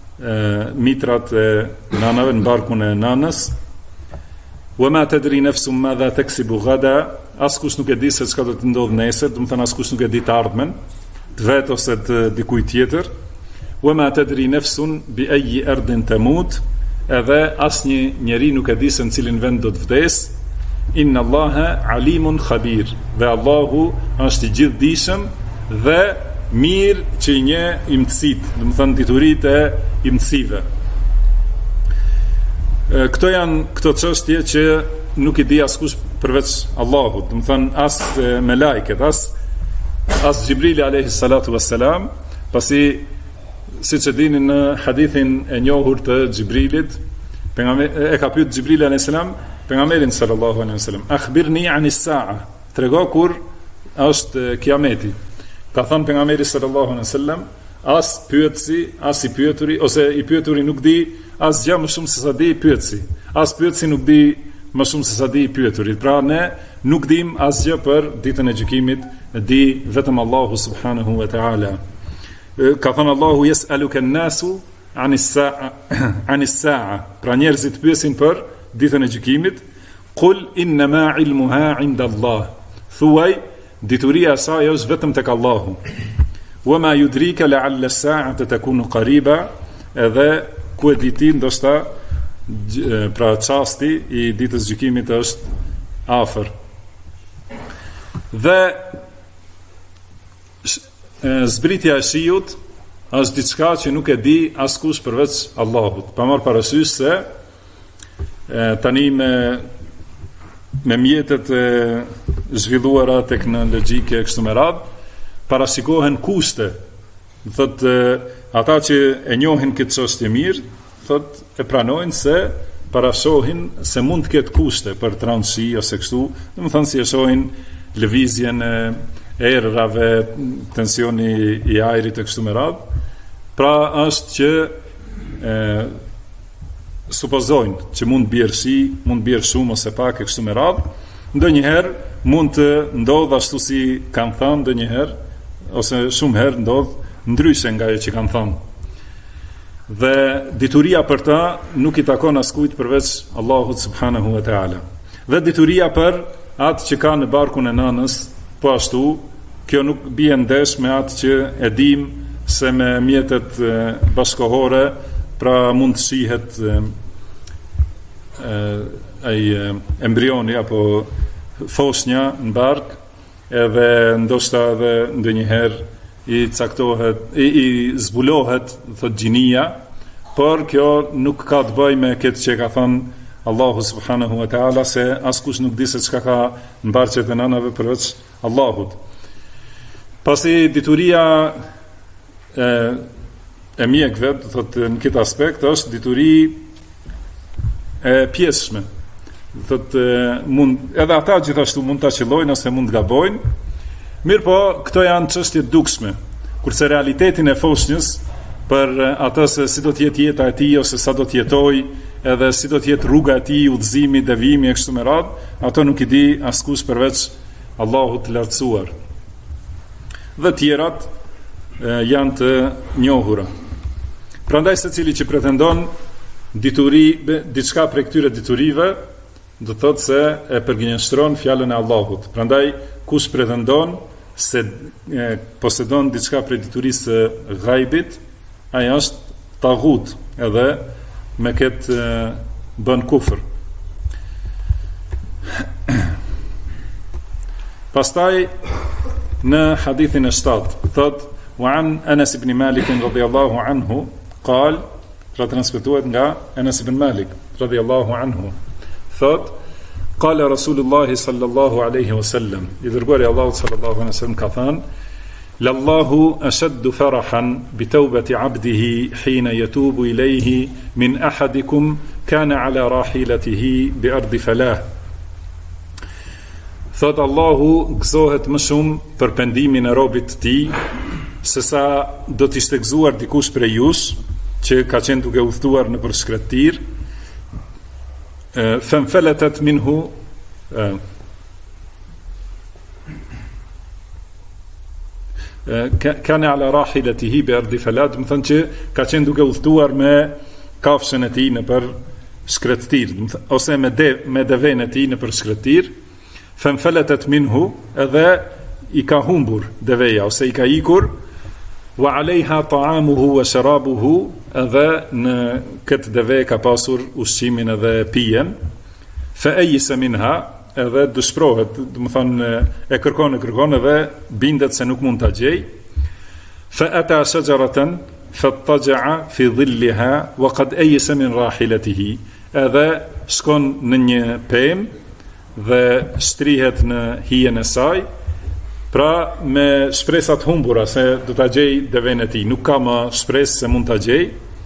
mitrat e nanave, në barkun e nanës. Wa ma tadri nafsun madha taksibu ghada, askush nuk e di se çka do të ndodhë nesër, do të thënë askush nuk e di të ardhmen, të vet ose të dikujt tjetër. Wa ma tadri nafsun bi ayyi ardin tamut, edhe asnjë njeri nuk e di se në cilin vend do të vdes. Inna Allaha alimun khabir, dhe Allahu është i gjithdijshëm dhe mirë që i njeh imtësitë, do të thënë dituritë e imtësive. Këto janë këto çështje që nuk i di askush përveç Allahut, do të thënë as me lajket, as Gjibrili alayhi salatu wassalam, pasi siç e dini në hadithin e njohur të Gjibrilit, e ka pyet Gjibrili alayhi salam pejgamberin sallallahu alaihi wasallam, akhbirni anis sa'a, trego kur është kiameti. Ka thënë pejgamberi sallallahu alaihi wasallam, as pyetësi, as i pyeturi, ose i pyeturi nuk di asgjë më shumë se sa di i pyetësi, as pyetësi nuk di më shumë se sa di i pyeturi. Pra ne nuk dim asgjë për ditën e gjykimit, di vetëm Allahu subhanahu wa ta'ala. Ka thënë Allahu, yes'aluka an-nasu anis sa'a, pra njerëzit pyesin për ditën e gjykimit. Qul innama ilmuha 'inda Allah, thuaj dituria e saj është vetëm tek Allahu. Wa ma yudrika la'alla as-sa'ata takunu qariba, edhe ku e di ti ndoshta pra çasti i ditës gjykimit është afër. Dhe zbritja e shiut është diçka që nuk e di askush përveç Allahut. Pa marrë parasysh se tani me mjetet e zhvilluara teknologjike kështu me radhë, parashikohen kushte. Thotë ata që e njohin këtë çështje mirë, thotë e pranojnë se parashohin se mund të ketë kushte për transhi ose kështu, do të thonë si e shohin lëvizjen e errave, tensioni i ajrit e kështu me radhë. Pra është që supozojnë që mund bjerë shi, mund bjerë shumë ose pak e kështu me radhë, ndonjëherë mund të ndodhë ashtu si kanë thënë, ndonjëherë ose shumë herë ndodhë ndryshe nga ajo që kanë thënë. Dhe dituria për ta nuk i takon askujt përveç Allahut subhanahu wa taala. Dhe dituria për atë që ka në barkun e nënës, po ashtu, kjo nuk bie ndesh me atë që e dim se me mjetet bashkohore, pra mund të shihet embrioni apo foshnja në bark, edhe ndoshta edhe ndonjëherë i caktohet, i zbulohet, thot gjinia, por kjo nuk ka të bëjë me këtë që ka thënë Allahu subhanahu wa taala, se askush nuk di se çka ka në barqet e nënave përveç Allahut. Pasi dituria e mjekëve, thot në këtë aspekt, është dituri e pjesshme. Thot mund edhe ata gjithashtu mund ta qellojnë ose mund të gabojnë. Mirë po, këto janë çështje dukshme, kurse realitetin e foshnjës për atë se si do të jetë jeta e tij ose sa do të jetojë, edhe si do të jetë rruga e tij, udhëzimi, devijimi e kështu me radhë, ato nuk i di askush përveç Allahut të lartësuar. Dhe tjerat janë të njohura. Prandaj secili që pretendon dituri, diçka prej këtyre diturive, do thotë se e përgjinjëstron fjalën e Allahut. Prandaj kush pretendon se posedon diçka prej diturisë së ghaibit, ai është tagut, edhe me këtë bën kufër. Pastaj në hadithin e 7 thot wa an Anas ibn Malik radhiyallahu anhu qal, pra transmetuar nga Anas ibn Malik radhiyallahu anhu, thot qala Rasulullah sallallahu alaihi wasallam, i dërguari Allahu sallallahu alaihi wasallam ka thënë: Lallahu ashaddu farahan bi tawbati 'abdihi hina yatubu ilayhi min ahadikum kana ala rahilatihi bi ardi falah. Thot Allahu gëzohet më shumë për pendimin e robit të tij, se sa do të ishte gëzuar dikush prej jush që ka qenë duke udhëtuar në për shkretir, fanfalatat minhu kana ala rahilatihi bi ardi falah, do të thonë që ka qenë duke udhëtuar me kafshën e tij në për shkretir, ose me deven e tij në për shkretir. Fanfalatat minhu, edhe i ka humbur deveja ose i ka ikur, wa alejha ta'amuhu wa sharabuhu, edhe në këtë deve ka pasur ushqimin edhe pijen. Fa ejisa minha, edhe dëshprohet, do të thonë e kërkon edhe bindet se nuk mund ta gjej. Fa ata shajaratan fattaja'a fi dhilliha wa qad ejisa min rahilatihi, edhe shkon në një pemë dhe shtrihet në hijen e saj, pra me shpresat humbura se do ta gjej deven e tij, nuk ka më shpresë se mund ta gjej.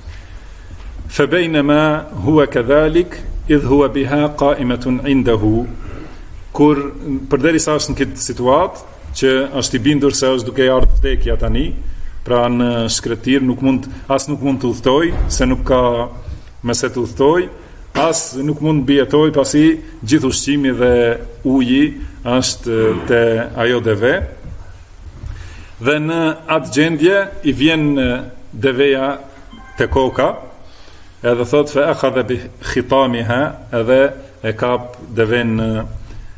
Fa bainama huwa kadhalik idh huwa biha qa'imatun 'indahu, kur përderisa është në këtë situatë që është i bindur se është duke ardhur vdekja tani, pra në shkretir nuk mund të udhtoj, se nuk ka mëse të udhtoj, as nuk mund të bjetoj, pasi gjithë ushqimi dhe uji është te ajo deve. Dhe në atë gjendje i vjen deveja te koka, edhe thot fe akhadha bi khitamiha, edhe e kap deven në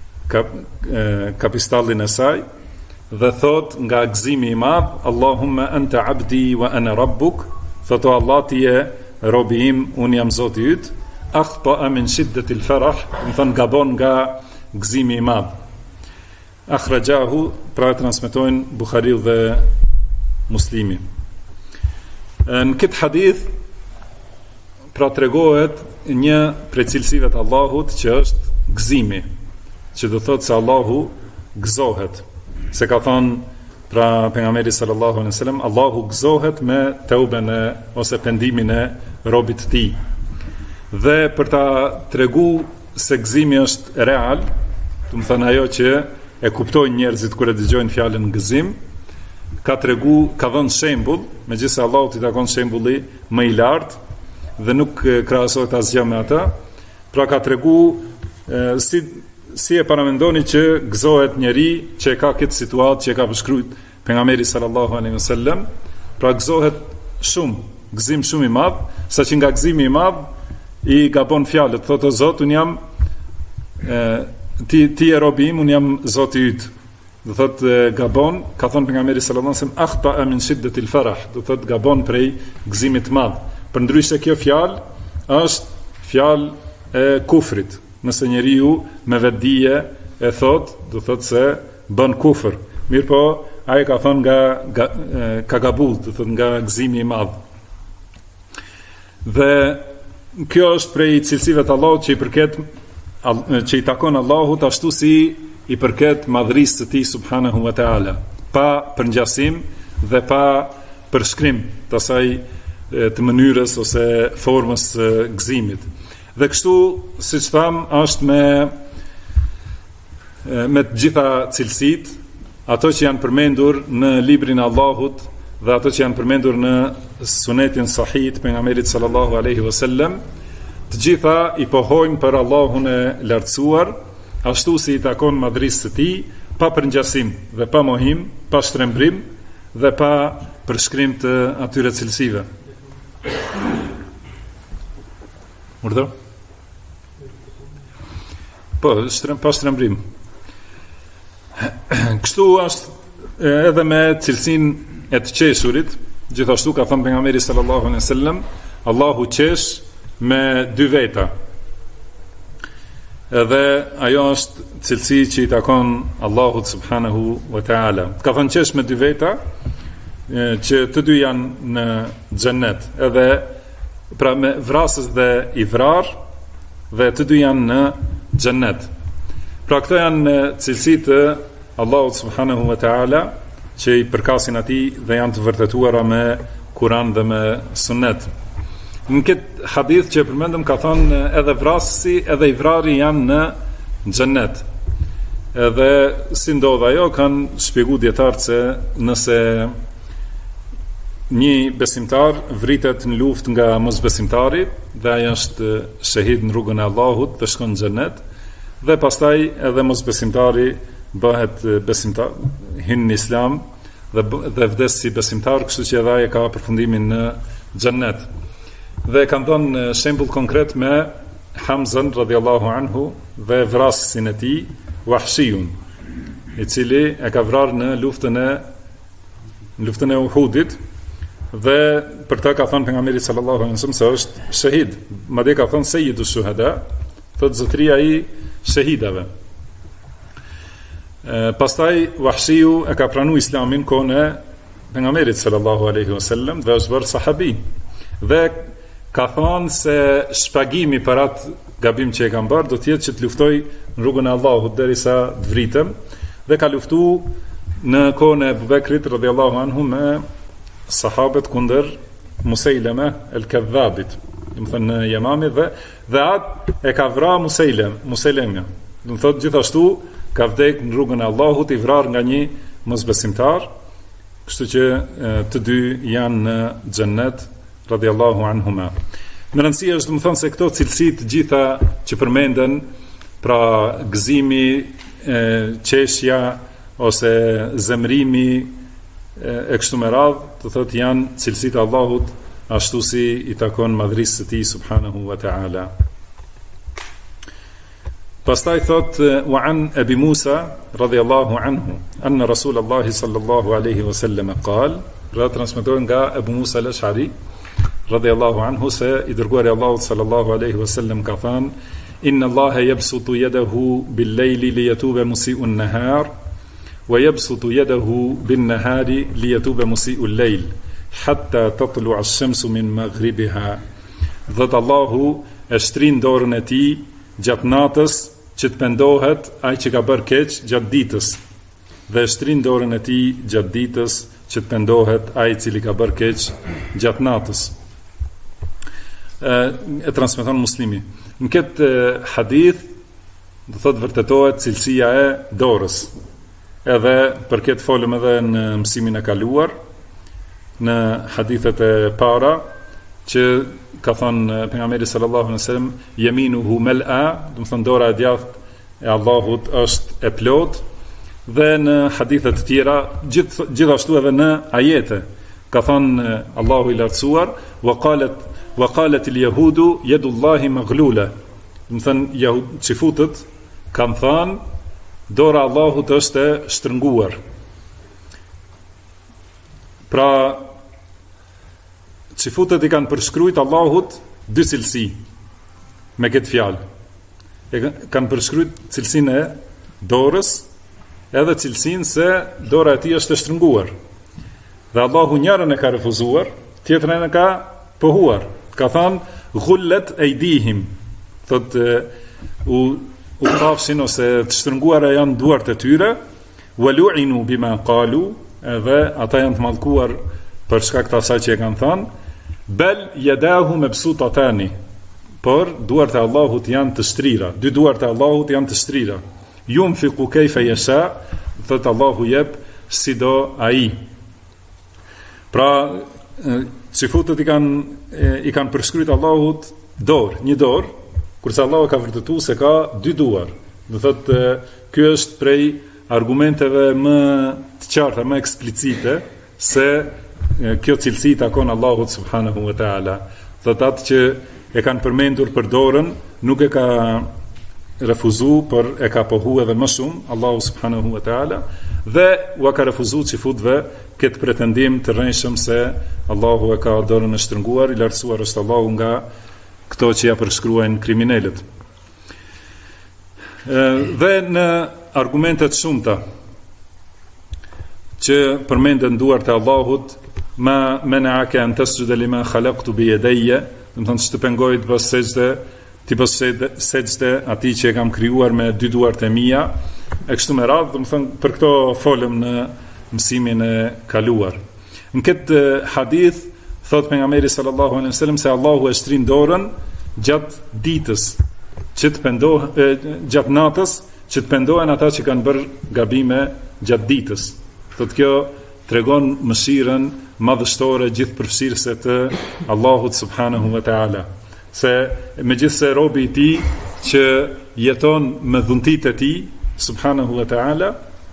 kapistallin e saj, dhe thot nga gëzimi i madh: Allahumma anta abdi wa ana rabbuk, thot o Allah, ti je robi im, unë jam Zoti yt. Akhta min shiddati al-farah, do thon gabon nga gëzimi i madh. Akhrajahu, pra transmetojnë Buhariu dhe Muslimi. Në këtë hadith pra tregohet një prej cilësive të Allahut që është gëzimi, që do thotë se Allahu gëzohet. Se ka thënë pra pejgamberi sallallahu alaihi wasallam, Allahu gëzohet me teuben ose pendimin e robit të tij. Dhe për ta tregu se gëzimi është real, do të thënë ajo që e kuptojnë njerëzit kur e dëgjojnë fjalën gëzim, ka dhënë shembull, megjithëse Allahut i takon shembulli më i lartë dhe nuk krahasohet asgjë me atë. Pra ka tregu si e paramendoni që gëzohet njeri që e ka këtë situatë që e ka përshkruajtur pejgamberi sallallahu alaihi wasallam. Pra gëzohet shumë, gëzim shumë i madh, saqë nga gëzimi i madh i gabon fjalët, thotë o Zot, un jam ti e robi im, un jam Zoti yt. Do thotë gabon, ka thënë pejgamberi sallallahu alaihi wasallam, akhta min shiddatil farah, do thotë gabon prej gëzimit të madh. Përndryshe kjo fjalë është fjalë e kufrit. Nëse njeriu me vetdije e thot, do thot se bën kufër. Mirë po, ai ka thënë ka gabuar, do thot nga gëzimi i madh. Dhe kjo është prej cilësive të Allahut që i takon Allahut, ashtu si i përket madhërisë së tij subhanahu wa taala, pa përngjasim dhe pa përshkrim të asaj të mënyrës ose formës së gëzimit. Dhe kështu, siç tham, është me të gjitha cilësitë, ato që janë përmendur në librin e Allahut dhe ato që janë përmendur në sunetin sahih të pejgamberit sallallahu alaihi wasallam, të gjitha i pohojnë për Allahun e lartësuar, ashtu si i takon madhërisë së tij, pa përngjasim dhe pa mohim, pa shtrembrim dhe pa përshkrim të atyre cilësive. Urdhër? Po, pa shtrembrim. Kështu është edhe me cilësinë e të qeshurit, gjithashtu ka thënë pejgamberi sallallahu alaihi wasallam, Allahu qesh me dy veta. Edhe ajo është cilësi që i takon Allahut subhanahu wa taala. Ka thënë qesh me dy veta, që të dy janë në xhennet, edhe pra me vrasës dhe i vrar, dhe të dy janë në xhennet. Pra këto janë cilësi të Allahut subhanahu wa taala që i përkasin atij dhe janë të vërtetuara me Kur'an dhe me Sunnet. Në këtë hadith që përmendëm ka thënë edhe vrasësi edhe i vrari janë në xhennet. Edhe si ndodh ajo, kanë shpjeguar dietarët se nëse një besimtar vritet në luftë nga mosbesimtari dhe ai është shahid në rrugën e Allahut dhe shkon në xhennet, dhe pastaj edhe mosbesimtari bëhet besimtar, hyn në Islam dhe vdes si besimtar, kështu që edhe ai ka përfundimin në xhennet. Dhe kanë dhënë shembull konkret me Hamzën radhiyallahu anhu dhe vrasësin e tij Wahshiyun, i cili e ka vrarë në luftën e Uhudit, dhe për ta ka thënë pejgamberi sallallahu alaihi wasallam se është shahid. Madje ka thënë sayyidu shuhada, thotë zotëria i shahidave. Pastaj Wahshiu e ka pranuar Islamin kohën e pejgamberit sallallahu alaihi wasallam dhe është bërë sahabi. Dhe ka thënë se shpagimi për atë gabim që e kam bërë do të jetë që të luftoj në rrugën e Allahut derisa të vritem, dhe ka luftuar në kohën e Abu Bekrit radhiyallahu anhu me sahabët kundër Musailama el-Kadhabit, do të thënë në Yamami, dhe atë e ka vrarë Musailama. Do të thotë gjithashtu ka vdek në rrugën e Allahut, i vrarë nga një mosbesimtar, kështu që të dy janë në xhennet radhiyallahu anhuma. Në rëndësi është, do të thonë, se këto cilësi të gjitha që përmenden, pra gëzimi, qeshja ose zemrimi e kështu me radhë, të thotë janë cilësitë e Allahut ashtu si i takon madhërisë së tij subhanahu wa ta'ala. Pastaj thot wa an Abi Musa radhiyallahu anhu anna Rasulullah sallallahu alaihi wasallam qal, ra transmetohet nga Abu Musa al-Ash'ari radhiyallahu anhu se i dërguari Allahut sallallahu alaihi wasallam ka thënë, inna Allaha yabsutu yadahu bil-layli liyatuba musii'un nahar wa yabsutu yadahu bin-nahari liyatuba musii'ul layl hatta tatlu'a ash-shamsu min maghribiha. Dhe Allahu e shtrin dorën e tij gjatë natës që të pendohet ai që ka bërë keq gjatë ditës, dhe e shtrin dorën e tij gjatë ditës që të pendohet ai i cili ka bërë keq gjatë natës. e transmeton Muslimi. Në këtë hadith do thotë vërtetohet cilësia e dorës. Edhe për këtë folëm edhe në mësimin e kaluar, në hadithet e para, që ka thënë pejgamberi sallallahu alaihi wasallam, yaminuhu mal'a, do të thonë dora e djathtë e Allahut është e plot, dhe në hadithe të tjera, gjithashtu edhe në ajete, ka thënë Allahu i lartësuar, wa qalet al-yahudu yadullahi maghlula. Do të thënë xifutët kanë thënë dora e Allahut është e shtrënguar. Pra xifutët i kanë përshkruajt Allahut dy cilësi me këtë fjalë. E kanë përshkruajt cilësinë e dorës, edhe cilësinë se dora e tij është e shtrënguar. Dhe Allahu njërën e ka refuzuar, tjetrën e ka pohuar. Ka thënë ghullat aydihim, thotë u kafshin ose të shtrënguara janë duart e tyre, walu'inu bima qalu, edhe ata janë të mallkuar për shkak të asaj që e kanë thënë, bel yadahu mabsutatani, por duart e Allahut janë të shtrira, dy duart e Allahut janë të shtrira. Yunfiqu kayfa yasha, thot Allahu jep sido ai. Pra xifutët i kanë përshkruajt Allahut dorë, një dorë, kurse Allahu ka vërtetuar se ka dy duar. Do thotë ky është prej argumenteve më të qarta, më eksplicite se kjo cilësi takon Allahut subhanahu wa taala. Thotë atë që e kanë përmendur për dorën, nuk e ka refuzu, por e ka pohu edhe më shumë Allahu subhanahu wa taala, dhe u ka refuzu xifutëve këtë pretendim të rrënjshëm se Allahu e ka dorën e shtrënguar, i lartësuar është Allahu nga këto që ja përshkruajnë kriminalët. Dhe në argumentet shumëta që përmenden duart e Allahut, ma mena'aka an tasjuda lima khalaqtu bi yadayya, do të thonë që të pengoj të bësh sejdë, ti bësh sejdë atij që e kam krijuar me dy duart e mia, e kështu me radhë, do të thonë për këto folëm në mësimin e kaluar. Në këtë hadith thot pejgamberi sallallahu alaihi wasallam se Allahu e shtrin dorën gjatë ditës, që të pendohen, gjatë natës, që të pendohen ata që kanë bërë gabime gjatë ditës. Thot kjo tregon mëshirën madhështore gjithëpërfshirëse të Allahut subhanahu wa taala. Se megjithse robi i tij që jeton me dhuntitë e tij subhanahu wa taala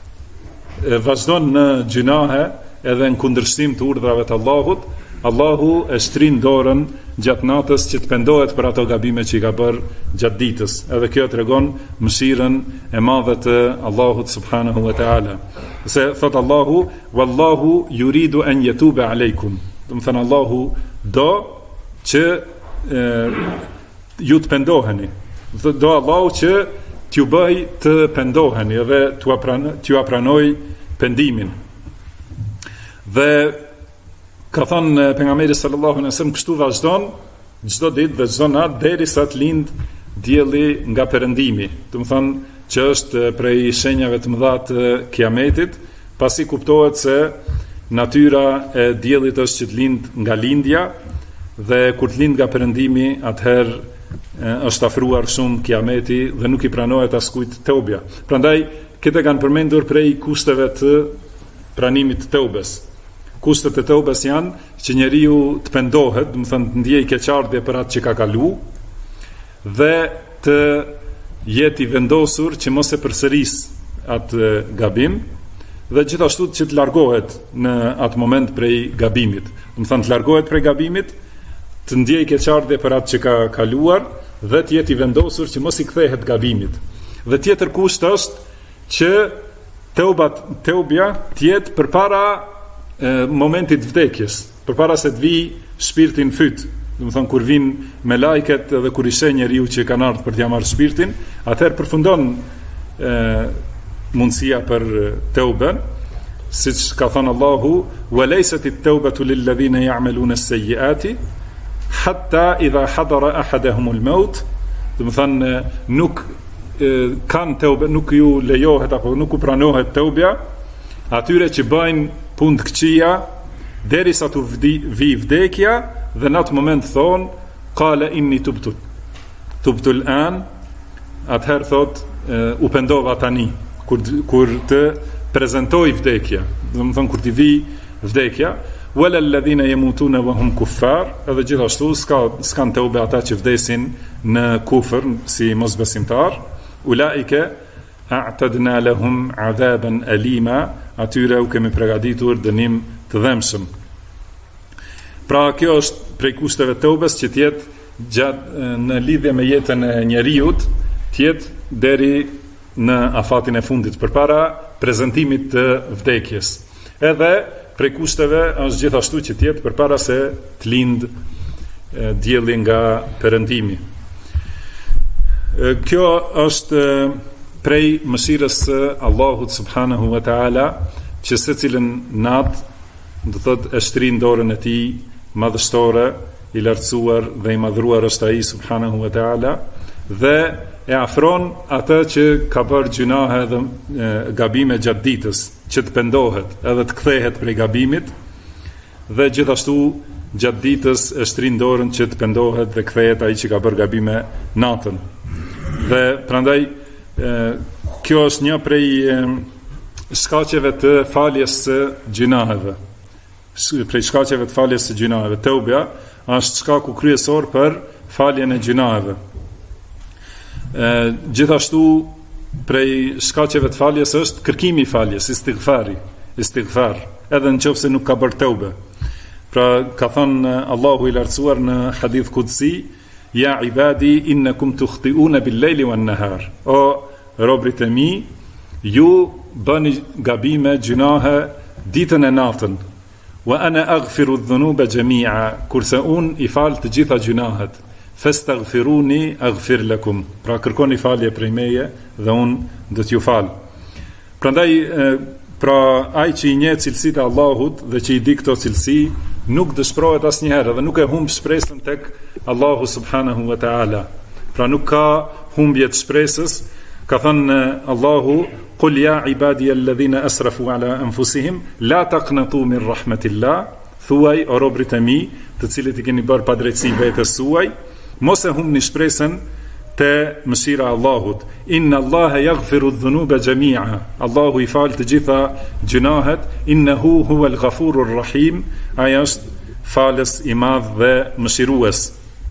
vazhdon në gjunahe edhe në kundërshtim të urdhrave të Allahut, Allahu e shtrin dorën gjatë natës që të pendohet për ato gabime që i ka bërë gjatë ditës. Edhe kjo tregon mëshirën e madhe të Allahut subhanahu wa taala. Se thot Allahu, wallahu yuridu an yatuba aleikum. Do të thënë Allahu do që ju të pendoheni. Do Allahu që t'ju bëj të pendoheni edhe t'ju apranoj pendimin. Dhe ka thënë pejgamberi sallallahu alaihi wasallam, kështu vazhdon çdo ditë dhe çdo natë derisa të lind dielli nga perëndimi. Do të thonë që është prej shenjave të mëdha të kiametit, pasi kuptohet se natyra e diellit është që të lind nga lindja, dhe kur të lind nga perëndimi, atëherë është afruar shumë kiameti dhe nuk i pranohet askujt teubja. Prandaj këtë kanë përmendur prej kushteve të pranimit të teubes. Kushtet e teubes janë që njeriu të pendohet, do të thënë të ndjejë keqardhje për atë që ka kalu, dhe të jetë i vendosur që mos e përsëris atë gabim, dhe gjithashtu që të largohet në atë moment prej gabimit. Do të thënë të largohet prej gabimit, të ndjejë keqardhje për atë që ka kaluar, dhe të jetë i vendosur që mos i kthehet gabimit. Dhe tjetër kusht është që teubja të jetë përpara momentit vdekjes, përpara se të vi shpirtin fyt. Do të thonë kur vin me lajket dhe kur i sheh njeriu që kanë ardhur për t'ia marrë shpirtin, atëherë përfundon mundësia për teuben, siç ka thënë Allahu, wa laysat at-taubatu lil ladhina ya'maluna as-sayyi'ati hatta idha hadara ahaduhum al-maut. Do të thonë nuk kanë teube, nuk ju lejohet apo nuk u pranohet teubja atyre që bëjnë punë të këqija derisa të vi vdekja, dhe në atë moment thonë qala inni tubtu l'an, atëherë thot u pendova tani, kur të prezentoj vdekja, do të thonë kur t'i vi vdekja, wala alladhina yamutuna wa hum kuffar, edhe gjithashtu s'kan teube ata që vdesin në kufër si mosbesimtar, ulaike a'tadna lahum adhaban alima, atyre u kemi përgatitur dënim të dhëmshëm. Pra kjo është prej kushteve të teubes që tjetë në lidhje me jetën e njeriut, tjetë deri në afatin e fundit përpara prezantimit të vdekjes. Edhe prej kushteve është gjithashtu që tjetë përpara se të lind dielli nga perëndimi. Kjo është prej mëshirës së Allahut subhanahu wa taala, që secilën natë do thotë e shtrin dorën e tij madhështore, i lartësuar dhe i madhruar është ai subhanahu wa taala, dhe e afron atë që ka bërë gjunahe dhe gabime gjatë ditës, që të pendohet edhe të kthehet prej gabimit, dhe gjithashtu gjatë ditës e shtrin dorën që të pendohet dhe kthehet ai që ka bërë gabime natën. Dhe prandaj kjo është një prej shkaqeve të faljes së gjunaheve. Prej shkaqeve të faljes së gjunaheve, teubja është shkaku kryesor për faljen e gjunaheve. Gjithashtu prej shkaqeve të faljes është kërkimi i faljes, istighfar, edhe nëse nuk ka bërë teube. Pra ka thënë Allahu i lartësuar në hadith qudsi, ja ibadi innakum tukhti'una bil-laili wan-nahar. O robrit e mi, ju bëni gabime, gjunahe ditën e natën. Wa ana aghfiru adh-dhunuba jami'a, kurse unë i fal të gjitha gjunahet. Fastaghfiruni aghfir lakum. Pra kërkoni falje prej meje dhe unë do t'ju fal. Prandaj pra ai që i njeh cilësitë e Allahut dhe që i di këto cilësi, nuk dëshpërohet asnjëherë dhe nuk e humb shpresën tek Allahu subhanahu wa taala. Pra nuk ka humbje të shpresës. Ka thënë Allahu, qul ya ibadiy alladhina asrafu ala anfusihim la taqnatu min rahmatillah, thuaj o robrit e mi, të cilët i keni bërë padrejtësi vetes suaj, mos e humbni shpresën te mëshira e Allahut. Inna Allaha yaghfiru adh-dhunuba jami'a. Allahu i fal të gjitha gjunahet. Innahu huwal ghafurur rahim. Ai është falës i madh dhe mëshirues.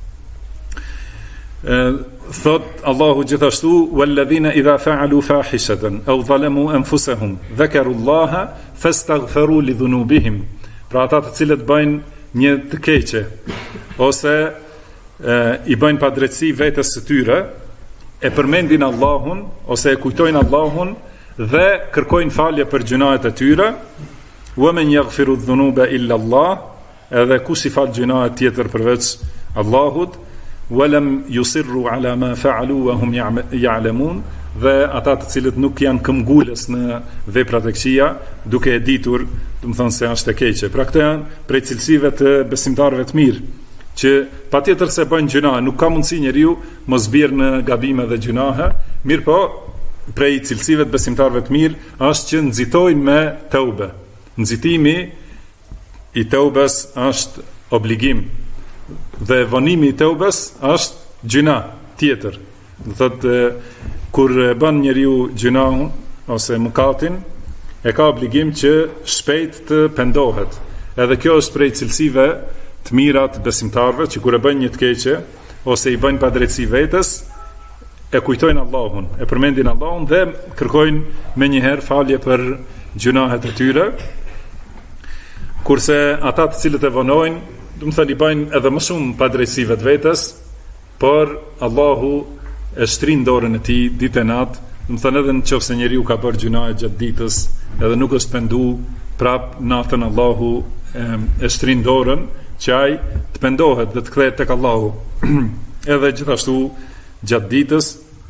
Thot Allahu gjithashtu, walladhina idha fa'alu fahishatan aw zalamu anfusahum dhakaru Allaha fastaghfiru li dhunubihim. Pra ata të cilët bëjnë një të keqe ose i bëjnë padrejtësi vetes së tyre, e përmendin Allahun ose e kujtojnë Allahun dhe kërkojnë falje për gjunahet e tyre. Wa man yaghfiru dhunuba illa Allah, edhe kush i fal gjunahet tjetër përveç Allahut. Wa lam yusirru ala ma fa'alu wa hum ya'lamun, dhe ata të cilët nuk janë këmbgulës në veprat e këqija, duke e ditur, do të thonë se është e keqe. Pra këto janë prej cilësive të besimtarëve të mirë, që patjetër se bëjnë gjunahe, nuk ka mundësi njeriu mos bjerë në gabime dhe gjunahe, mirë po prej cilësive të besimtarëve të mirë është që nxitojnë me teube. Nxitimi i teubes është obligim, dhe vonimi i teubes është gjuna tjetër. Do thotë kur bën njeriu gjunahun ose mëkatin, e ka obligim që shpejt të pendohet. Edhe kjo është prej cilësive të mira të besimtarëve, që kur e bëjnë një të keqe ose i bëjnë padrejtësi vetes, e kujtojnë Allahun, e përmendin Allahun dhe kërkojnë menjëherë falje për gjunahet e tyre. Kurse ata të cilët e vonojnë, do të thonë i bëjnë edhe më shumë padrejtësi vetes, por Allahu e shtrin dorën e tij ditë e natë. Do të thonë edhe nëse njeriu ka bërë gjunahe gjatë ditës, edhe nuk është pendu, prap natën Allahu e shtrin dorën që ai të pendohet dhe të kthehet tek Allahu. Edhe gjithashtu gjatë ditës.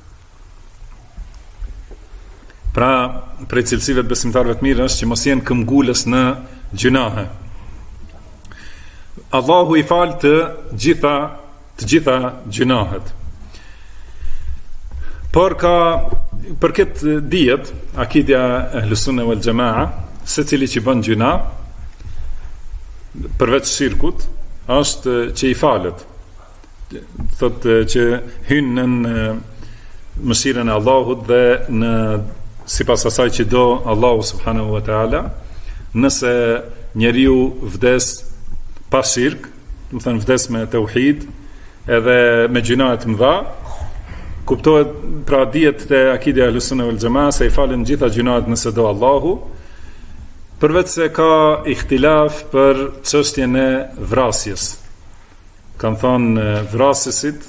Pra prej cilësive të besimtarëve të mirë është që mos jenë këmbgulës në gjunahe. Allahu i fal të gjitha gjunahet. Por ka për këtë dijet akidja Ahlus Sunne wal Jamaa, secili që bën gjuna përveç shirkut është që i falet. thotë që hyn në mëshirën e Allahut dhe në sipas asaj që do Allahu subhanahu wa taala, nëse njeriu vdes pa shirk, do të thënë vdes me tauhid edhe me gjinohet të mëdha, kuptohet pra dihet te akide e Ahlusunna wal Jamaa se i falen gjitha gjinohet nëse do Allahu, përveç se ka ihtilaf për çështjen e vrasjes. Kanë thonë vrasësit,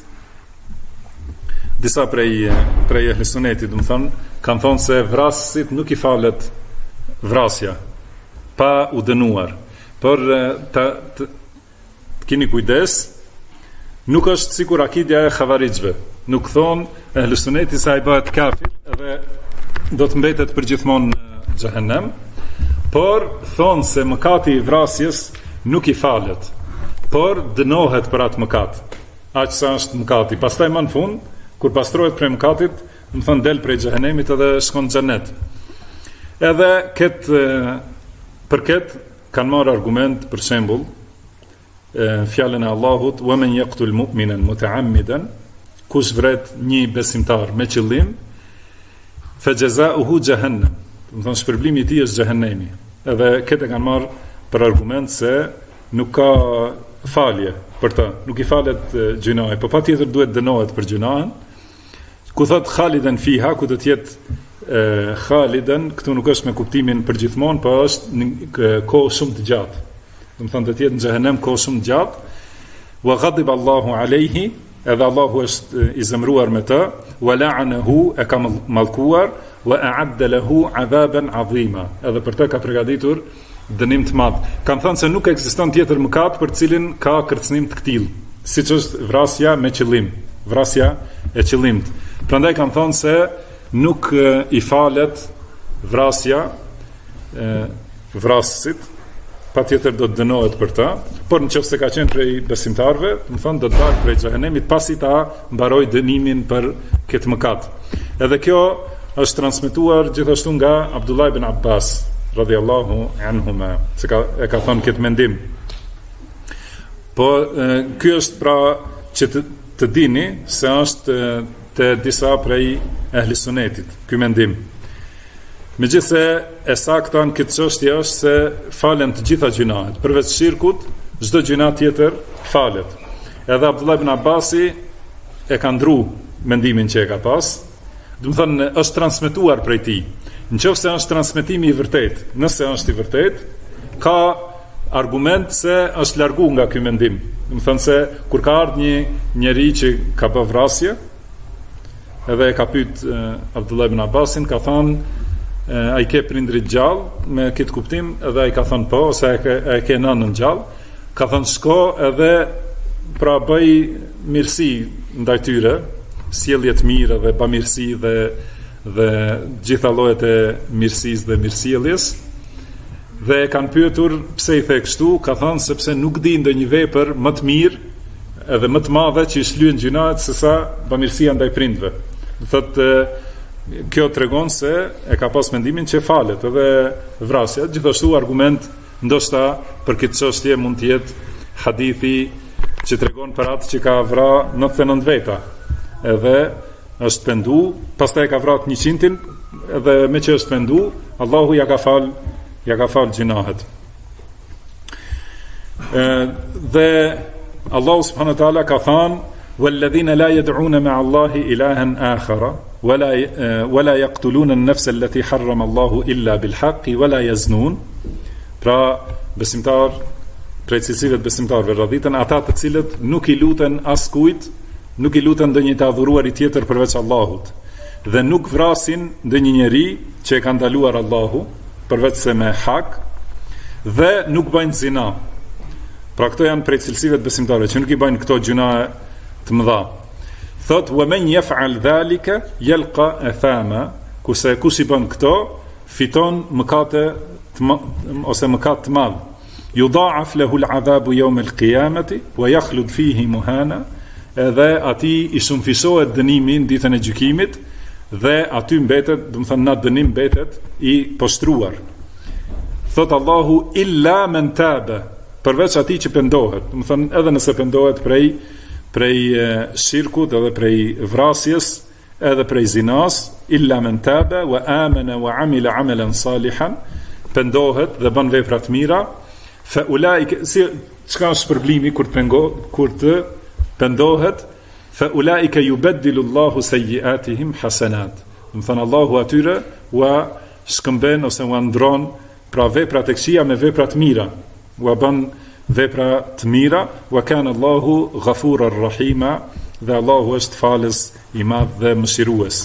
disa prej Ahlusunnetit, do të thonë, kanë thonë se vrasësit nuk i falet vrasja pa u dënuar. Por të keni kujdes, nuk është sikur akidja e xhavarixhve. Nuk thonë Ahlusunneti se ai bëhet kafir edhe do të mbetet përgjithmonë në xhehenem, por thonë se mëkati i vrasjes nuk i falet, por dënohet për atë mëkat. Aq sa është mëkati. Pastaj më në fund, kur pastrohet prej mëkatit, do të thonë del prej xhehenemit edhe shkon në xhenet. Edhe për këtë kanë marrë argument, për shembull, fjalën e Allahut, wa man yaqtul mu'minan muta'ammidan, kush vret një besimtar me qëllim, fa jazaohu jahannam. Do të thonë shpërblimi i tij është xhehenemi. Edhe këtë kanë marrë për argument se nuk ka falje për të, nuk i falet gjinohet, por patjetër duhet dënohet për gjinohen. Ku thot khalidan fiha, ku do të jetë khalidan, këtu nuk është me kuptimin përgjithmonë, por është në kohë shumë të gjatë. Do të thonë do të jetë në xhehenem kohë shumë të gjatë. Wa ghadiba Allahu alayhi, edhe Allahu është i zemruar me të, wa la'anahu, e ka mallkuar, wa a'adda lahu 'adhaban 'azima, edhe për të ka përgatitur dënim të madh. Kan thënë se nuk ekziston tjetër mëkat për cilin ka kërcënim të këtill, siç është vrasja me qëllim, vrasja e qëllimt. Prandaj kan thënë se nuk i falet vrasja vrasësit, patjetër do të dënohet për ta, por nëse ka qenë prej besimtarëve, do të thonë do të dalë prej xhehenemit pasi ta mbaroi dënimin për këtë mëkat. Edhe kjo është transmetuar gjithashtu nga Abdullah ibn Abbas radhiyallahu anhuma, se ka thënë këtë mendim. Po ky është pra që të dini se është të disa prej ehli sunetit ky mendim. Megjithse e sakta në këtë çështje është se falen të gjitha gjinohet, përveç shirkut, çdo gjina tjetër falet. Edhe Abdullah ibn Abbasi e ka ndru mendimin që e ka pas, do të thënë është transmetuar prej tij. Nëse është transmetimi i vërtet, nëse është i vërtet, ka argument se është largu nga ky mendim. Do të thënë se kur ka ardhur një njeri që ka bërë vrasje, edhe e ka pyet Abdullah ibn Abbasin, ka thënë a i ke prindrit gjallë, me këtë kuptim, edhe a i ka thënë po, ose a i ke nënën gjallë, ka thënë shko edhe pra bëj mirësi ndaj tyre, sjellje të mirë dhe bamirësi dhe gjitha llojet e mirësisë dhe mirësjelljes. Dhe e kanë pyetur pse i the kështu, ka thënë sepse nuk di ndonjë vepër më të mirë edhe më të madhe që i shlyen gjinohet se sa bamirësia ndaj prindve. Thotë kjo tregon se e ka pas mendimin që falet edhe vrasja. Gjithashtu argument ndoshta për këtë çështje mund të jetë hadithi që tregon për atë që ka vrarë 99 veta. Edhe është pendu, pastaj ka vrarë 100-in, edhe me që është pendu, Allahu ja ka fal gjinohet. Dhe Allahu subhanahu wa taala ka thënë: "Walladhina la yad'una ma'a Allahi ilahan akhara wala yaqtuluna an-nafsa allati harrama Allahu illa bil haqqi wala yaznun." Pra besimtar, prej cilësive të besimtarëve radhitën ata të cilët nuk i luten askujt, nuk i luten ndonjë të adhuruar i tjetër përveç Allahut, dhe nuk vrasin ndonjë njeri që e ka ndaluar Allahu përveç se me hak, dhe nuk bëjnë zina. Pra këto janë prej cilësive të besimtarëve që nuk i bëjnë këto gjuna të mëdha. Thot wa man yaf'al dhalika yalqa athama, kurse kush i bën këto fiton mëkate ose mëkat të madh. Yudha'af lahu al'adhabu yawm al-qiyamati wa yakhlud fihi muhana, edhe ati i shumëfisohet dënimi në ditën e gjykimit dhe aty mbetet, do të thënë në dënim mbetet i poshtruar. Thot Allahu illa man taba, përveç atij që pendohet, do të thënë edhe nëse pendohet prej prej shirkut edhe prej vrasjes edhe prej zinas, illa men tabe wa amana wa amila amalan salihan, pendohet dhe bën vepra të mira, fa ulaika, çka është shpërblimi kur të pendohet, fa ulaika yubaddilu Allahu sayyi'atihim hasanat. Do të thënë Allahu atyre ua shkëmben ose ua ndron pra veprat e këqija me vepra të mira, ua bën vepra të mira, wa kana Allahu ghafurar rahima, dhe Allahu është falës i madh dhe mëshirues.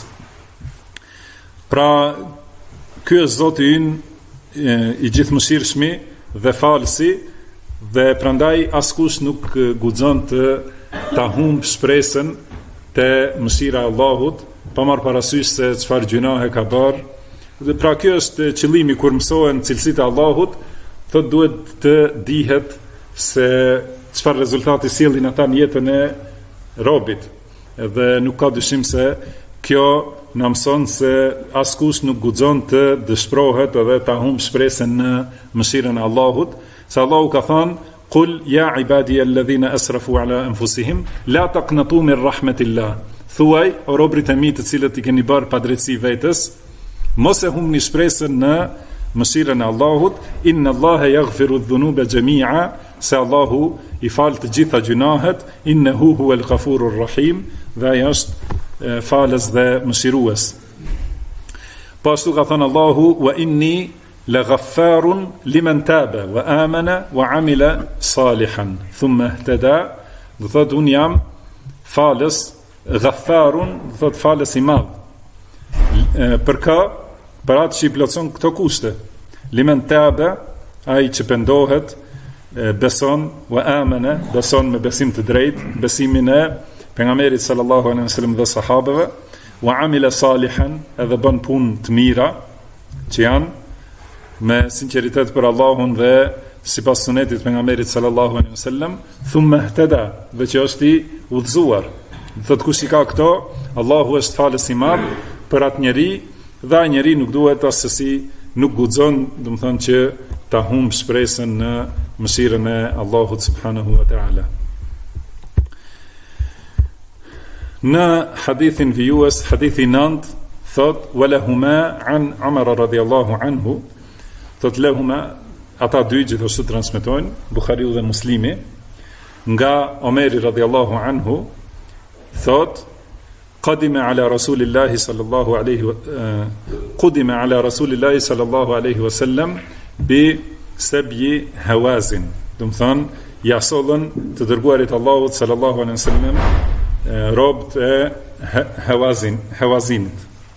Pra, ky është Zoti ynë i gjithëmëshirshmi dhe falësi, dhe prandaj askush nuk guxon ta humb shpresën te mëshira e Allahut, pa marrë parasysh se çfarë gjunahe ka bërë. Dhe pra kjo është qëllimi kur mësohen cilësitë e Allahut, thotë duhet të dihet se çfarë rezultati sjellin ata në jetën e robit. Dhe nuk ka dyshim se kjo na mëson se askush nuk guxon të dëshpërohet edhe ta humb shpresën në mëshirën e Allahut, se Allahu ka thënë: "Qul ya ibadiy alladhina asrafu ala anfusihim la taqnatu min rahmatillah." Thuaj, o robrit e mi të cilët i keni bërë padrejtësi vetes, mos e humbni shpresën në mëshirën e Allahut, inna Allaha yaghfiru dhunuba jami'a, se Allahu i fal të gjitha gjunahet, innahu huwal ghafurur rahim, dhe ai është falës dhe mëshirues. Po ashtu ka thënë Allahu: "Wa inni laghaffarun liman taba wa amana wa amila salihan thumma ihtada." Do thotë un jam falës, ghaffarun, do thotë falës i madh. Për atë që i plotson këto kushte. Liman taba, ai që pendohet, beson, wa amana, beson me besim të drejtë, besimin e pejgamberit sallallahu alaihi wasallam dhe sahabeve, wa amila salihan, edhe bën punë të mira, që janë me sinqeritet për Allahun dhe sipas sunetit pejgamberit sallallahu alaihi wasallam, thumma ihtada, dhe që është i udhëzuar. Thotë kush i ka këto, Allahu është falës i madh për atë njeri, dhe ai njeri nuk duhet asesi, nuk guxon, do të thonë që ta humb shpresën në mëshirën e Allahut subhanahu wa taala. Në hadithin vijues, hadithi 9, thot: "Walahuma an Umar radhiyallahu anhu", thot lehuma, ata dy gjithashtu transmetojnë Buhariu dhe Muslimi, nga Omeri radhiyallahu anhu, thot: "Qadima ala Rasulillahi sallallahu alaihi wasallam bi sab'i hawazin." Do të thonë, ja sollën të dërguarit Allahut sallallahu alaihi wasallam robët e hawazinit.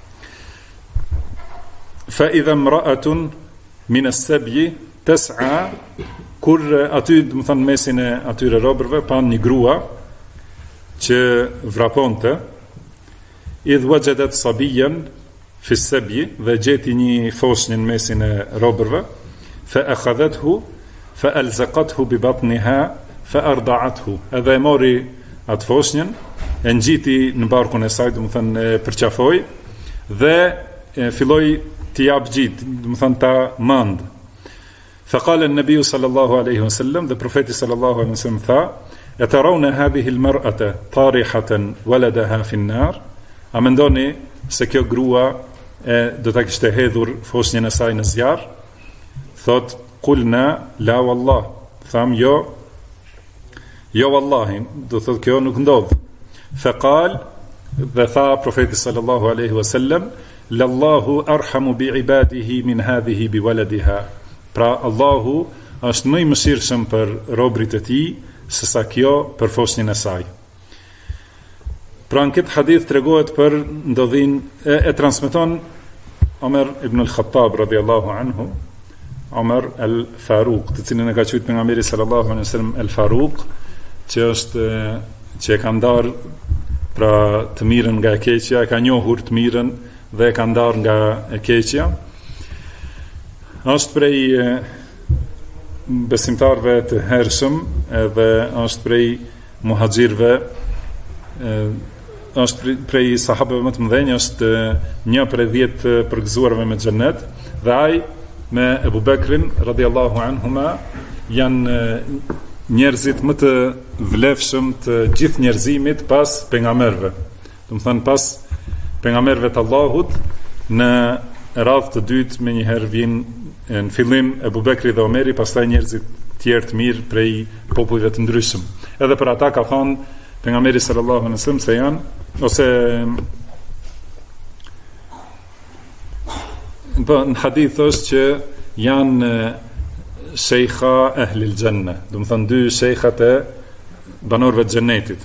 Fa idha imra'atun min as-sab'i tas'a, kur aty, do të thonë, mesin e atyre robërve pan një grua që vraponte, idh wajadat sabiyan fi as-sab'i, dhe gjeti një foshnjë në mesin e robërve, fa akhadhathu fa alzaqathu bi batniha fa arda'athu, edhe e mori atë foshnjën, e ngjiti në barkun e saj, do të thënë e përqafoi dhe filloi t'i jap gjit, do të thënë ta mand. Fa qala an-nabiy sallallahu alaihi wasallam, dhe profeti sallallahu alaihi wasallam tha: "Atarawna hadhihi al-mar'ata tarihatan waladaha fi an-nar?" A mendoni se kjo grua do ta kishte hedhur foshnjën e saj në zjarr? Thot: "Qulna la wallah." Tham jo wallahi, do thot kjo nuk ndodh. Faqal, dhe tha profeti sallallahu alaihi wasallam: "Lallahu arhamu bi ibadihi min hadhihi bi waladiha." Pra Allahu është më i mëshirshëm për robrit e tij se sa kjo për foshnjën e saj. Pra në këtë hadith tregohet për ndodhin e transmeton Omer ibn al-Khattab radhiyallahu anhu, Omer al-Faruq, të cilin e ka thënë pejgamberi sallallahu alaihi wasallam al-Faruq, që e ka ndarë pra të mirën nga e keqja, e ka njohur të mirën dhe e ka ndarë nga e keqja. Është prej besimtarve të hershëm, edhe është prej muhaxhirëve, është prej sahabëve më të mëdhenj, është një prej 10 përgëzuarve me xhennet, dhe ai me Ebu Bekrin radhiyallahu anhuma janë njerëzit më të vlefshëm të gjithë njerëzimit pas pejgamberëve. Do të thënë pas pejgamberëve të Allahut, në radhë të dytë menjëherë vjen në fillim Ebu Bekri dhe Omeri, pastaj njerëzit tjerë të mirë prej popujve të ndryshëm. Edhe për ata ka thonë pejgamberi sallallahu alaihi wasallam se janë ose në hadith është që janë shejkha ehlil gjenne, do më thënë dy shejkhat e banorëve të xhenetit.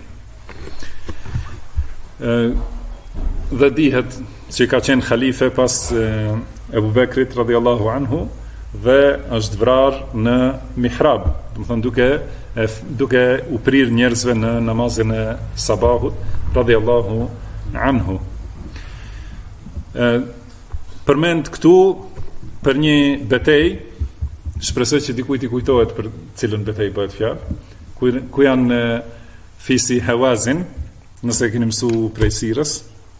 Dhe dihet që ka qenë khalife pas Ebu Bekrit radhiyallahu anhu dhe është vrarë në mihrab, do më thënë duke u prirë njerëzve në namazin e sabahut radhiyallahu anhu. Përmend këtu për një betejë, shpresoj që dikujt i kujtohet për cilën betejë bëhet fjalë, ku janë fisi Hawazin, nëse keni mësuar prej sirës.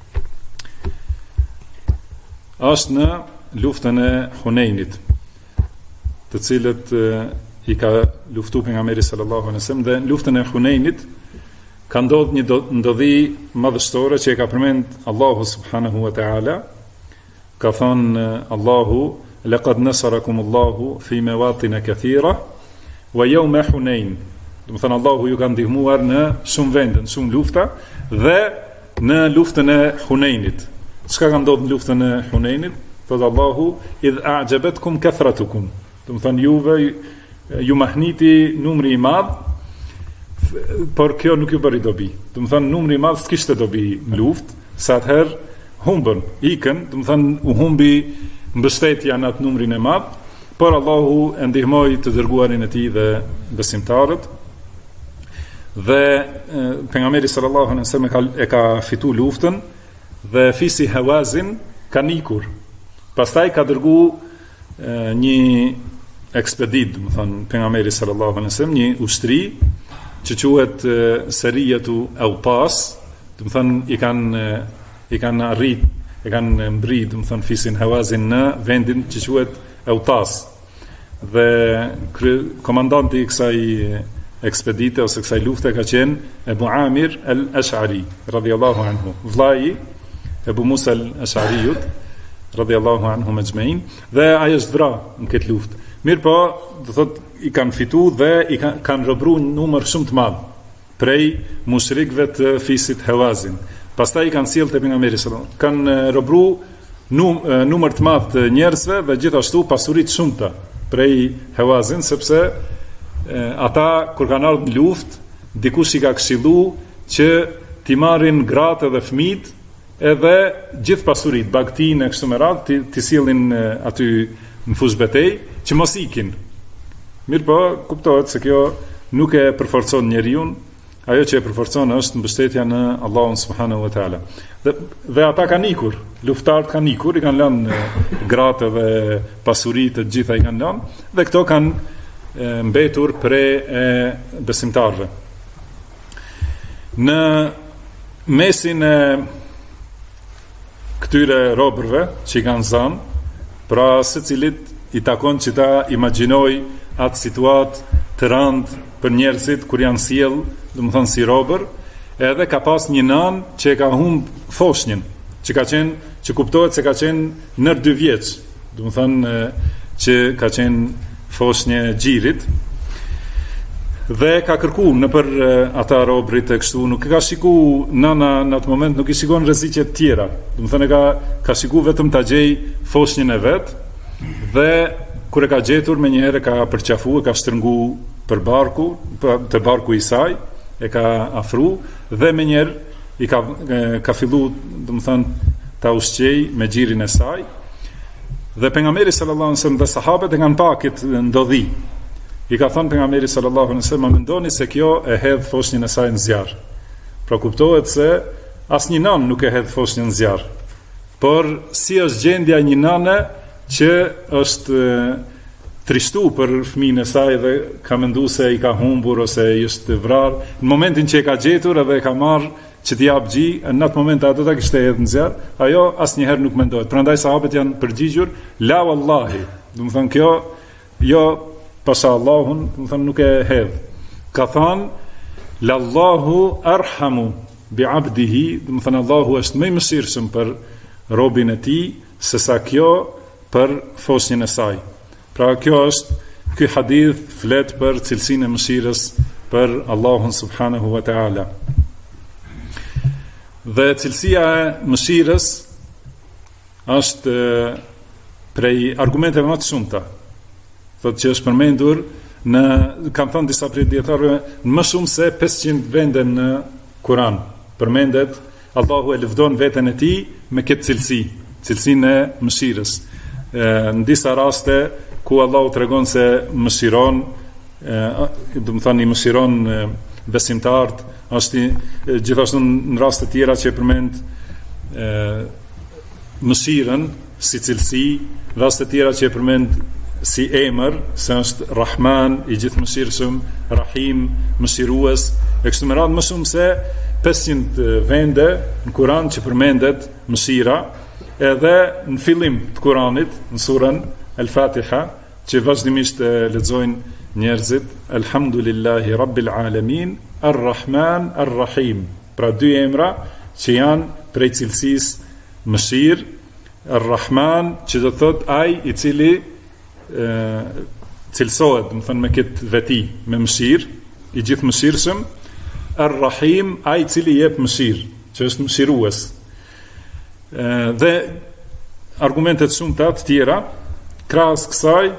Është në luftën e Hunenit, të cilët i ka luftuar pejgamberi sallallahu alaihi wasallam, dhe në luftën e Hunenit ka ndodhur një ndodhi madhështore që e ka përmend Allahu subhanahu wa taala. Ka thonë Allahu, laqad nasarakum Allahu fi mawatin kathira wa yawma Hunain. Do të thënë Allahu ju ka ndihmuar në shumë vende, në shumë lufta dhe në luftën e Hunenit. Çka ka ndodhur në luftën e Hunenit? Thotë Allahu, idh a'jabatkum kathratukum. Do të thënë juve ju mahniti numri i madh, por kjo nuk ju bëri dobi. Do të thënë numri i madh s'kishte dobi në luftë, sa atëherë humbën, ikën, do të thënë u humbi mbështetja në atë numrin e madh, por Allahu e ndihmoi të dërguarin e tij dhe besimtarët. Dhe pejgamberi sallallahu alaihi wasallam e ka fituar luftën dhe fisi Hawazin ka nikur. Pastaj ka dërguar një ekspedit, do të thënë pejgamberi sallallahu alaihi wasallam, një ushtri që quhet Sariyatu Awtas, do të thënë i kanë arrit, e kanë mbrit, do të thënë fisin Hawazin në vendin që quhet Awtas. Dhe komandanti i kësaj ekspedite ose kësaj lufte ka qenë Ebu Amir al-Ash'ari radhiyallahu anhu, vllai Ebu Musa al-Ash'ariut radhiyallahu anhu majma'in, dhe ai është vrarë në këtë luftë. Mirë po, do thotë i kanë fituar dhe i kanë robruar një numër shumë të madh prej mushrikëve të fisit Hawazin. Pastaj i kanë sjellë te pejgamberi sallallahu alaihi wasallam, kanë robru numër të madh të njerëzve dhe gjithashtu pasuri të shumta prej Hawazin, sepse ata kur kanë ardhur në luftë, dikush i ka këshilluar që t'i marrin gratë dhe fëmijët edhe gjithë pasuritë, bagtinë e kështu me radhë, t'i sillin aty në fushë betejë, që mos ikin. Mirë po, kuptohet se kjo nuk e përforcon njeriu. Ajo që e përforcon është mbështetja në Allahun subhanahu wa taala. Dhe ata kanë ikur, luftarët kanë ikur, i kanë lënë gratë dhe pasuritë të gjitha i kanë lënë, dhe këto kanë mbetur prej besimtarëve. Në mesin e këtyre robërve që i kanë zënë, pra secilit i takon që ta imagjinoj atë situatë të rëndë për njerëzit kur janë sjell, do të thonë si robër, edhe ka pas një nan që ka humb foshnjën, që kuptohet se ka qenë nër 2 vjeç, do të thonë që ka qenë foshnjë xhirit, dhe ka kërkuar në për ata robrit e kështu, nuk e ka shikuar nana në atë moment, nuk i shikon rreziqe të tjera, do të thonë ka shikuar vetëm ta gjej foshnjën e vet, dhe kur e ka gjetur menjëherë ka përqafuar, ka shtrënguar për të barku i saj, e ka afru dhe menjëherë i ka filluar, do të thënë, ta ushqej me xhirin e saj. Dhe pejgamberi sallallahu alaihi wasallam dhe sahabët e kanë pakit ndodhi. I ka thënë pejgamberi sallallahu alaihi wasallam, mendoni se kjo e hedh foshnjën e saj në zjarr. Pra kuptohet se asnjë nan nuk e hedh foshnjën në zjarr. Por si është gjendja një nane që është trishtu për fëmijën e saj dhe ka menduar se i ka humbur ose i është vrarë, në momentin që e ka gjetur edhe e ka marrë që t'i jap gji, në atë moment ato ta kishte hedhur në zjarr, ajo asnjëherë nuk mendohet. Prandaj sahabët janë përgjigjur la wallahi, do të thonë kjo jo pasha Allahun, do të thonë nuk e hedh. ka thënë Lallahu arhamu bi abdihi, do të thënë Allahu është më i mëshirshëm për robin e tij se sa kjo për fosnjën e saj. Pra ky hadith flet për cilësinë e mëshirës për Allahun subhanahu wa ta'ala. Dhe cilësia e mëshirës është prej argumenteve më të shumta. Thotë që është përmendur kanë thënë disa prej dietarëve, në më shumë se 500 vende në Kur'an përmendet Allahu e lëvdon veten e tij me këtë cilësinë e mëshirës. Në disa raste ku Allahu tregon se mëshiron, do të thënë i mëshiron besimtarët, është gjithashtu në raste tjera që përmend mëshirën si cilësi, raste tjera që përmend si emër, se është Rahman, i gjithëmëshirshëm, Rahim, mëshirues, e kështu me radhë më shumë se 500 vende në Kur'an që përmendet mëshira, edhe në fillim të Kur'anit, në surën Al-Fatiha, që vazhdimisht lexojnë njerëzit, Alhamdulillahi Rabbil Alamin, Ar-Rahman, Ar-Rahim. Pra dy emra që janë prej cilësisë mëshirë, Ar-Rahman, që do të thotë ai i cili cilësohet, do të thënë me këtë veti, me mëshirë, i gjithë mëshirshëm, Ar-Rahim, ai i cili jep mëshirë, që është mëshirues. Dhe argumentet shumëta të tjera, krahas kësaj,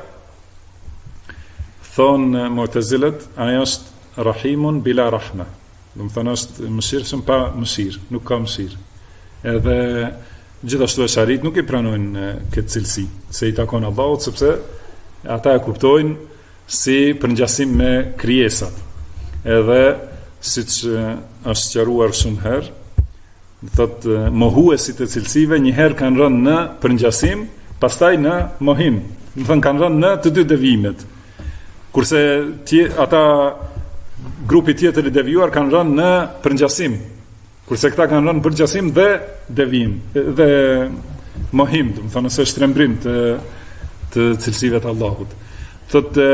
thonë Mu'tazilet, ai është Rahimun bila rahma. Do të thonë është mëshirshëm pa mëshirë, nuk ka mëshirë. Edhe gjithashtu Esharit nuk i pranojnë këtë cilësi, se i takon Allahut, sepse ata e kuptojnë si përngjasim me krijesat. Edhe siç është sqaruar shumë herë, thotë mohuesit e cilësive një herë kanë rënë në përngjasim, pastaj në mohim. Do të thonë kanë rënë në të dy devijimet. Kurse ata grupi tjetër i devijuar kanë rënë në përngjasim. Kurse këta kanë rënë në përngjasim dhe devijim, dhe mohim, do të thonë se shtrembrim të cilësive të Allahut. Thotë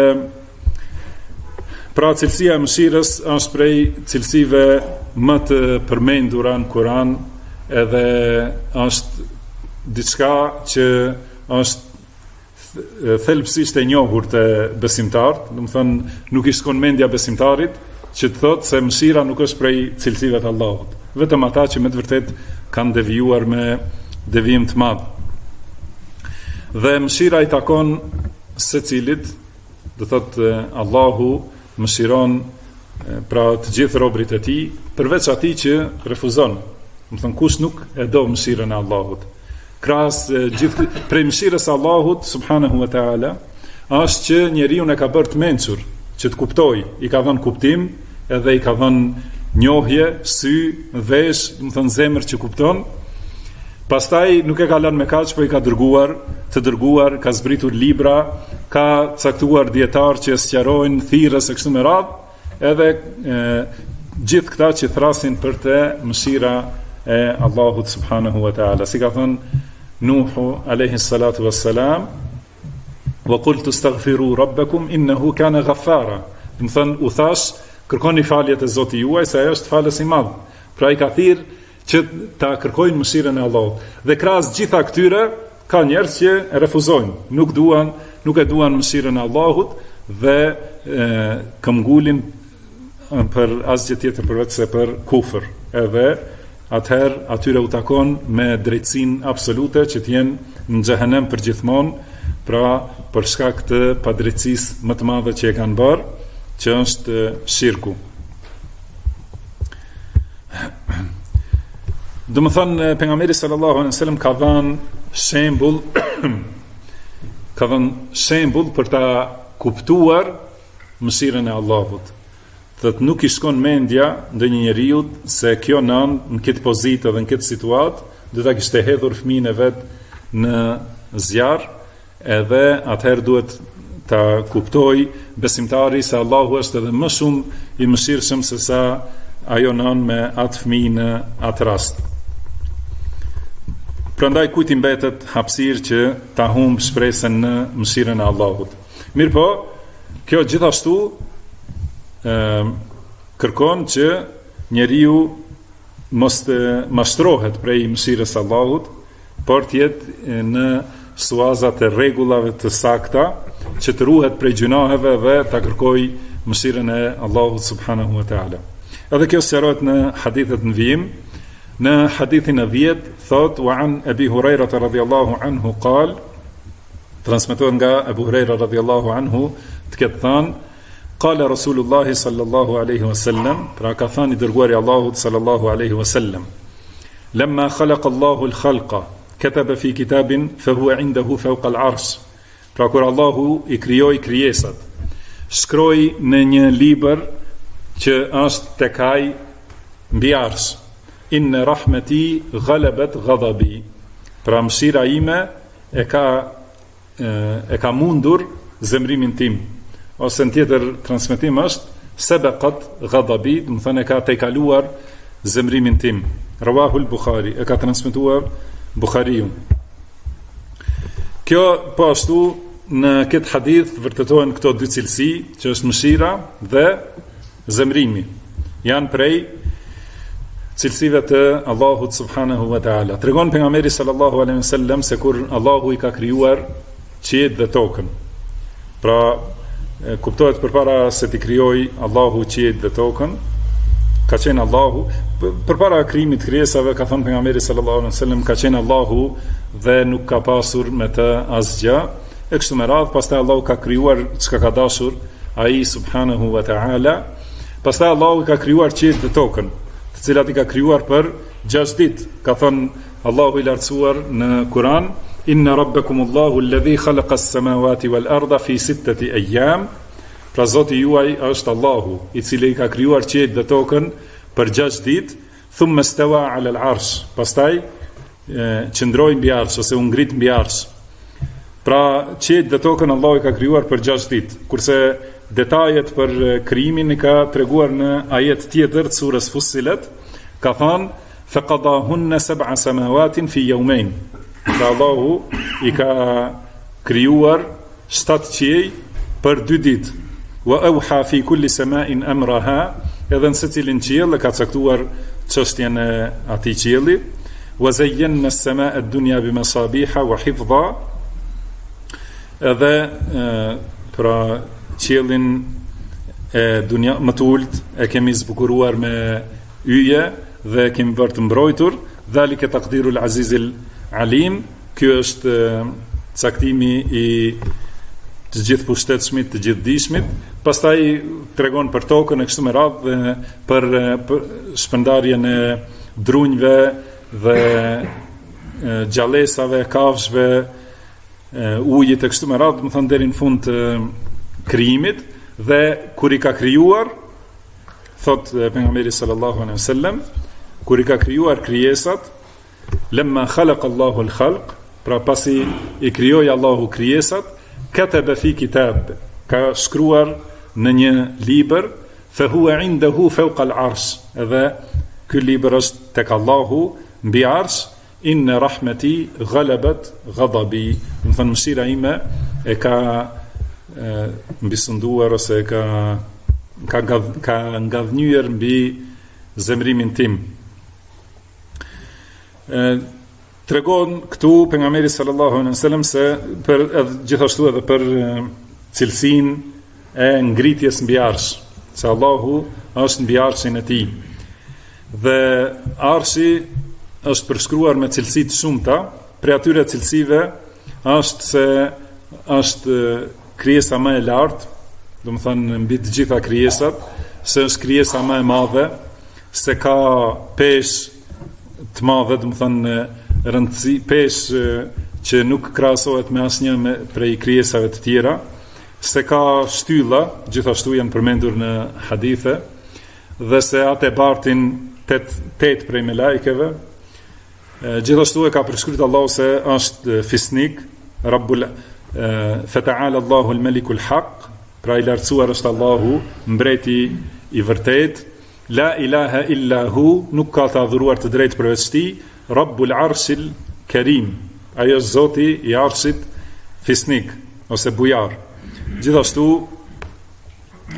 pra cilësia e mëshirës është prej cilësive më të përmendura në Kur'an, edhe është diçka që është thelbësisht e njohur te besimtarët, do të thonë nuk i shkon mendja besimtarit që të thotë se mëshira nuk është prej cilësive të Allahut. Vetëm ata që me të vërtet kanë devijuar me devijim të madh. Dhe mëshira i takon secilit, do thotë Allahu mëshiron pra të gjithë robrit e tij, përveç atij që refuzon. Do të thonë kush nuk e do mëshirën e Allahut. Krahas gjithë prej mëshirës së Allahut subhanahu wa taala është që njeriu e ka bërë të mençur, që të kuptoj, i ka dhënë kuptim, edhe i ka dhënë njohje, sy, vesh, do të thonë zemër që kupton. Pastaj nuk e ka lënë me kaq, po i ka dërguar, ka zbritur libra, ka caktuar dietar që sqarojnë thirrës e kështu me radhë, edhe gjithë këta që thrasin për të mëshira e Allahut subhanahu wa taala. Si ka thënë Nuhu alayhi salatu wassalam, wa qultu astaghfiru rabbakum innahu kana ghaffara. Do të thonë u thash, kërkoni faljet e Zotit juaj, se ai është falës i madh. Pra i ka thirrë që ta kërkojnë mëshirën e Allahut. Dhe krahas gjitha këtyre ka njerëz që e refuzojnë, nuk e duan mëshirën e Allahut dhe këmbgulin për asgjë tjetër përveç se për kufër. Edhe atëherë atyre u takon me drejtësinë absolute që të jenë në xhehenem përgjithmonë, pra për shkak të padrejtësisë më të madhe që e kanë bërë, që është shirku. Do më thënë, pejgamberi sallallahu alaihi wasallam ka dhënë shembull për ta kuptuar mëshirën e Allahut. Thotë nuk i shkon mendja ndonjë njeriu se kjo nën në këtë pozitë dhe në këtë situatë do ta kishte hedhur fëmijën e vet në zjarr, edhe atëherë duhet ta kuptoj besimtari se Allahu është edhe më shumë i mëshirshëm se sa ajo nën me atë fëmijë në atë rast. Prandaj kujt i mbetet hapësirë që ta humb shpresën në mëshirën e Allahut. Mirpo, kjo gjithashtu kërkon që njeriu mos të mashtrohet prej mëshirës Allahut, por të jetë në suazat e rregullave të sakta, që të ruhet prej gjunaheve dhe ta kërkojë mëshirën e Allahut subhanahu wa taala. Edhe kjo sqarohet në hadithet në vijim. Në hadithin e 10 thot wa an Abi Huraira radhiyallahu anhu qal, transmetohet nga Abu Huraira radhiyallahu anhu të ketë thënë qala Rasulullah sallallahu alaihi wasallam, pra ka thënë i dërguari Allahut sallallahu alaihi wasallam, lamma khalaqa Allahu al-khalqa kataba fi kitabin fa huwa indahu fawqa al-arsh. Pra kur Allahu i krijoi krijesat, shkroi në një libër që është tek ai mbi arsh, inna rahmeti ghalabat ghadabi. Pra mëshira ime e ka mundur zemrimin tim. Ose në tjetër transmetim është sabaqat ghadabi, do të thënë e ka tejkaluar zemrimin tim. Rawahu al-Bukhari, e ka transmetuar Bukhariu. Kjo po ashtu në këtë hadith vërtetohen këto dy cilësi, që është mëshira dhe zemrimi. Janë prej cilësive të Allahut subhanahu wa taala. Tregon pejgamberi sallallahu alaihi wasallam se kur Allahu i ka krijuar qiellin dhe tokën. Pra kuptohet përpara se t'i krijoi Allahu qiellin dhe tokën, ka qenë Allahu përpara krijimit të krijesave, ka thënë pejgamberi sallallahu alaihi wasallam, ka qenë Allahu dhe nuk ka pasur me të asgjë. E kështu me radhë, pastaj Allahu ka krijuar çka ka dashur ai subhanahu wa taala. Pastaj Allahu ka krijuar qiellin dhe tokën, të cilat i ka krijuar për 6 ditë. Ka thënë Allahu i lartësuar në Kur'an, inna rabbakumullahu alladhi khalaqa as-samawati wal arda fi 6 ayyam. Pra Zoti juaj është Allahu, i cili i ka krijuar qiellin dhe tokën për 6 ditë, thumma stawa 'ala al-'arsh. Pastaj qëndroi mbi arsh ose u ngrit mbi arsh. Pra qiellin dhe tokën Allahu i ka krijuar për 6 ditë, kurse detajet për krijimin i ka treguar në ajet tjetër të surës Fussilet, ka thënë faqadahunna 7 samawatin fi yawmayn. Pra Allahu i ka krijuar 7 qiell për 2 ditë. Wa awha fi kulli sama'in amraha, edhe në secilin qiell e ka caktuar çështjen e atij qielli. Wa zayyana as-sama'a ad-dunya bimasabiha wa hifdha. Edhe pra qiellin e dunja më të ulët e kemi zbukuruar me yje dhe kemi bërë të mbrojtur. Dhalika taqdirul azizil alim. Ky është caktimi i të gjithë pushtetshmit, të gjithë dishmit. Pastaj tregon për tokën e kështu me radhë dhe për shpërndarjen e drunjve dhe gjallësave, kafshëve, ujit e kështu me radhë, më thënë deri në fund të krijimit. Dhe kur i ka krijuar, thot pejgamberi sallallahu alaihi wasallam, kur i ka krijuar krijesat, lamma khalaqa Allahu al-khalq, pra pasi i krijoi Allahu krijesat, kataba fi kitab, ka shkruar në një libër, fa huwa indahu fawqa al-arsh, edhe ky libër është tek Allahu mbi arsh, inna rahmeti ghalabat ghadabi. Do të thënë mëshira ime e ka mbisënduar ose ka ngadhnyer mbi zemrimin tim. Tregon këtu pejgamberi sallallahu alaihi wasallam se për gjithashtu edhe për cilësinë e ngritjes mbi arsh, se Allahu është mbi arshin e tij. Dhe arshi është përshkruar me cilësi të shumta. Për atyre cilësive është se është krijesa më e lartë, do të thënë mbi të gjitha krijesat, se është krijesa më e madhe, se ka peshë të madhe, do të thënë rëndësi, peshë që nuk krahasohet me asnjë prej krijesave të tjera, se ka shtylla, gjithashtu janë përmendur në hadithe, dhe se atë e bartin 8 prej melajkeve. Gjithashtu e ka përshkruar Allahu se është fisnik, Rabbul Fata'ala Allahu al-Malikul Haq, pra i lartësuar është Allahu, mbreti i vërtet, la ilaha illa hu, nuk ka të adhuruar të drejtë përveç tij, Rabbul Arshil Karim, ajo është Zoti i Arshit fisnik ose bujar. Gjithashtu